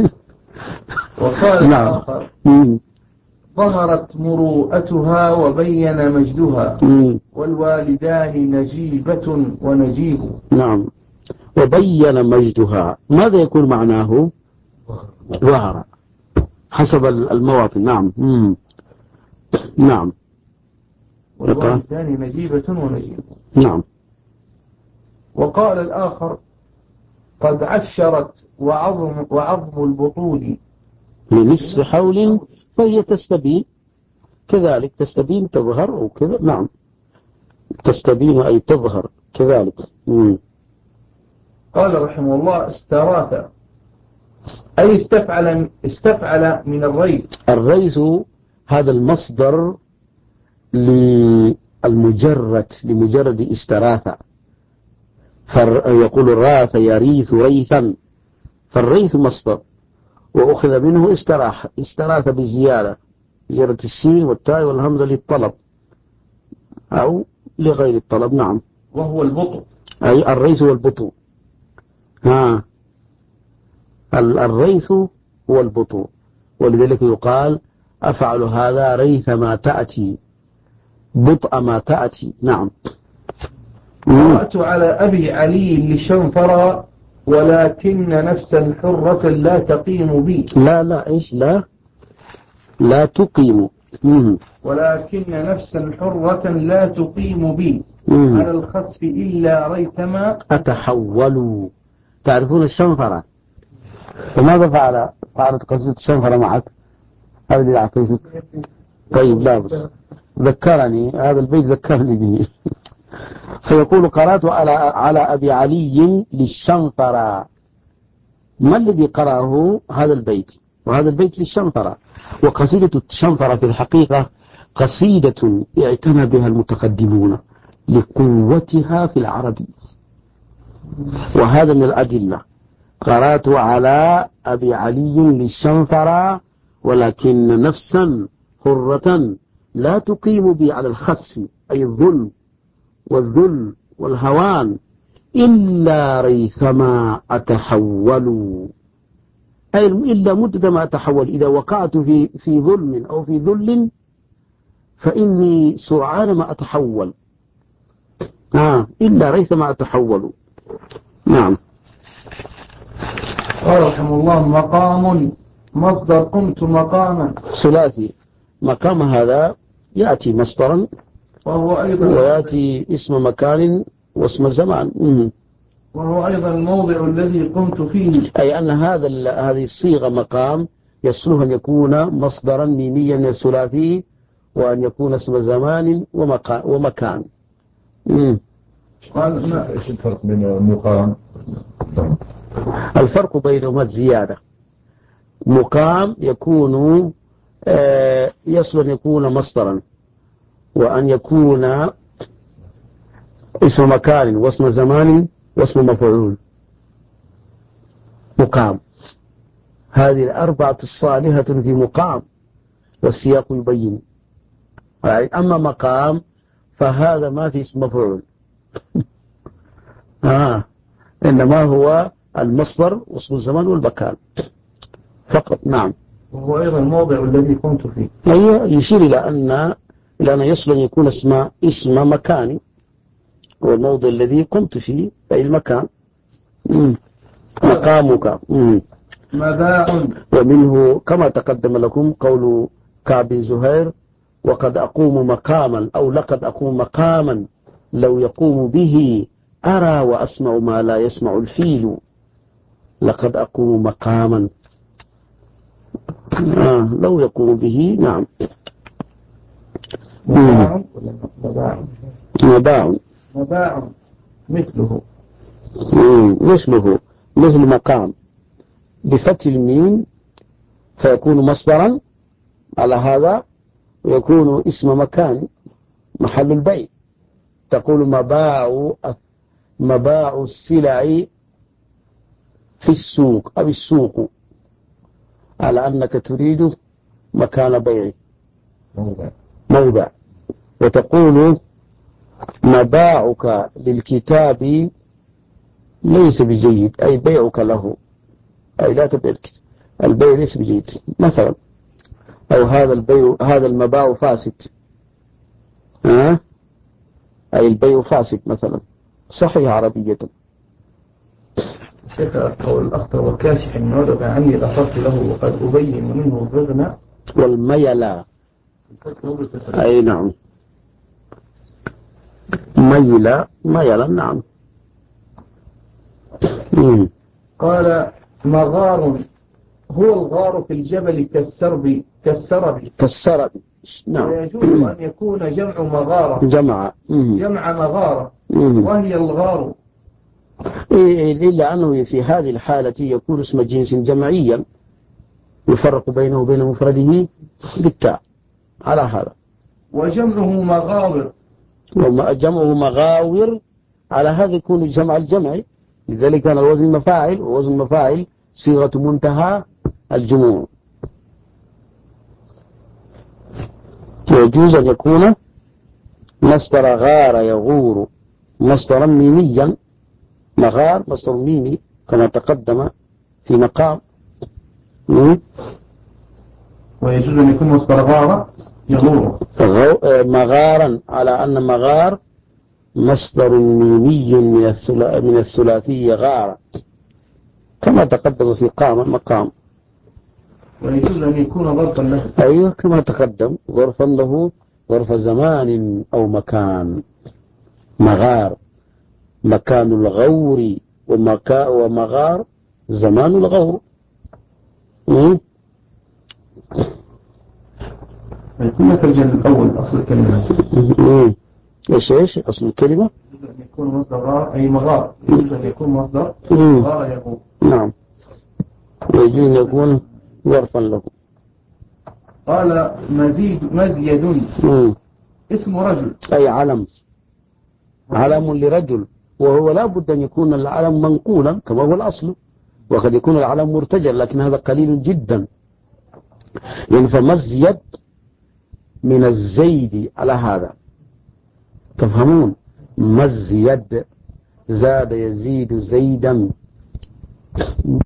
وقال نعم. الآخر: ظهرت مروءتها وبين مجدها، والوالدان نجيبة ونجيب. نعم. وبين مجدها، ماذا يكون معناه؟ ظهر حسب المواطن. نعم. نعم. والوالدان نجيبة ونجيب. نعم. وقال الآخر: قد عشرت وعظم البطول لنصف حول فهي تستبين، كذلك تستبين تظهر أو كذا. نعم. تستبين أي تظهر كذلك. قال رحمه الله: استراث أي استفعل من الريث. الريث هذا المصدر لمجرد استراث، يقول الراث يريث ريثا، فالريث مصدر وأخذ منه استراث بالزيادة، زيادة السين والتاء والهمزة للطلب، أو لغير الطلب. نعم. وهو البطء. أي الريث والبطء. الريث هو البطء، ولذلك يقال أفعل هذا ريث ما تأتي، بطء ما تأتي. نعم. قرأت على أبي علي للشنفر ولكن نفسا حرة لا تقيم بي. لا إيش؟ لا تقيم. ولكن نفسا حرة لا تقيم بي على الخسف إلا ريثما أتحول. تعرفون الشنفرة؟ وماذا فعلت قصيدة الشنفرة معك؟ هذا اللي أعطيتك. طيب لا بس ذكرني هذا البيت، ذكرني به. فيقول قرأت على أبي علي للشنفرة. ما الذي قرأه؟ هذا البيت، وهذا البيت للشنفرة. وقصيدة الشنفرة في الحقيقة قصيدة اعتنى بها المتقدمون لقوتها في العربي، وهذا من الأدلة. قرأت على أبي علي للشنفرة ولكن نفسا حرة لا تقيم بي على الخسف، أي الظلم والذل والهوان، إلا ريثما أتحول، أي إلا مدة ما أتحول. إذا وقعت في ظلم أو في ذل فإني سرعان ما أتحول. إلا ريثما أتحول. نعم. قال رحمه الله مقام مصدر قمت مقاما. ثلاثي. مقام هذا يأتي مصدرا وهو أيضا ويأتي اسم مكان واسم زمان. وهو أيضا الموضع الذي قمت فيه، أي أن هذه الصيغة مقام يصلح أن يكون مصدرا ميميا من الثلاثي، وأن يكون اسم زمان ومكان. قال ايش الفرق بين المقام؟ الفرق بينهما الزيادة. مقام يكون يصلح أن يكون مصدرا، وأن يكون اسم مكان واسم زمان واسم مفعول. مقام هذه الأربعة الصالحة في مقام، والسياق يبين. أما مقام فهذا ما في اسم مفعول. إنما هو المصدر واسم الزمان والمكان فقط. نعم. وهو أيضا الموضع الذي قمت فيه. يشير إلى أن يصل أن يكون اسم مكاني، هو الموضع الذي قمت فيه، أي المكان. مقامك. مذاع. ومنه كما تقدم لكم قول كعب بن زهير وقد أقوم مقاما، أو لقد أقوم مقاما لو يقوم به أرى وأسمع ما لا يسمع الفيل. لقد أقوم مقاما لو يقوم به. نعم. مباع مثله مثل مقام بفتح الميم، فيكون مصدرا على هذا، ويكون اسم مكان محل البيع. تقول مباع السلع في السوق أو السوق، على أنك تريد مكان بيع موضع. وتقول مباعك للكتاب ليس بجيد، أي بيعك له، أي لا تبيع الكتاب، البيع ليس بجيد مثلا، أو هذا المباع فاسد، أي البيع فاسد مثلا. صحيح عربية. شيخ قول الأخطر والكاشح من عدد عني غفرت له وقد أبين منه الضغن والميلا. أي نعم. ميلا. نعم. قال مغار هو الغار في الجبل كالسرب. نعم. ويجوز أن يكون جمع مغارة، جمع مغارة، وهي الغار. إلا أنه في هذه الحالة يكون اسم جنس جمعيا يفرق بينه وبين مفرده بالتاء على هذا. وجمعه مغاور. وجمعه مغاور على هذا يكون جمع الجمع، لذلك كان الوزن مفاعل، ووزن مفاعل صيغة منتهى الجموع. ويجوز أن يكون مصدر غار يغور مصدرا ميميا، مغار مصدر ميمي كما تقدم في مقام. ويجوز أن يكون مصدر غار يغور مغارا، على أن مغار مصدر ميمي من الثلاثي غار كما تقدم في مقام. ويجوز أن يكون ظرفا له. أيوة كما تقدم، ظرفا له، ظرف زمان أو مكان. مغار مكان الغور، ومغار زمان الغور. يكون يترجم الأول أصل الكلمة. إيش أصل الكلمة؟ يجوز أن يكون مصدر غار أي مغار، يجوز أن يكون مصدر غار يغور. نعم، ويجوز أن يكون ظرفا له. قال مزيد اسم رجل أي علم لرجل، وهو لا بد أن يكون العلم منقولا كما هو الأصل، وقد يكون العلم مرتجل، لكن هذا قليل جدا. يعني فمزيد من الزيد على هذا، تفهمون؟ مزيد زاد يزيد زيدا.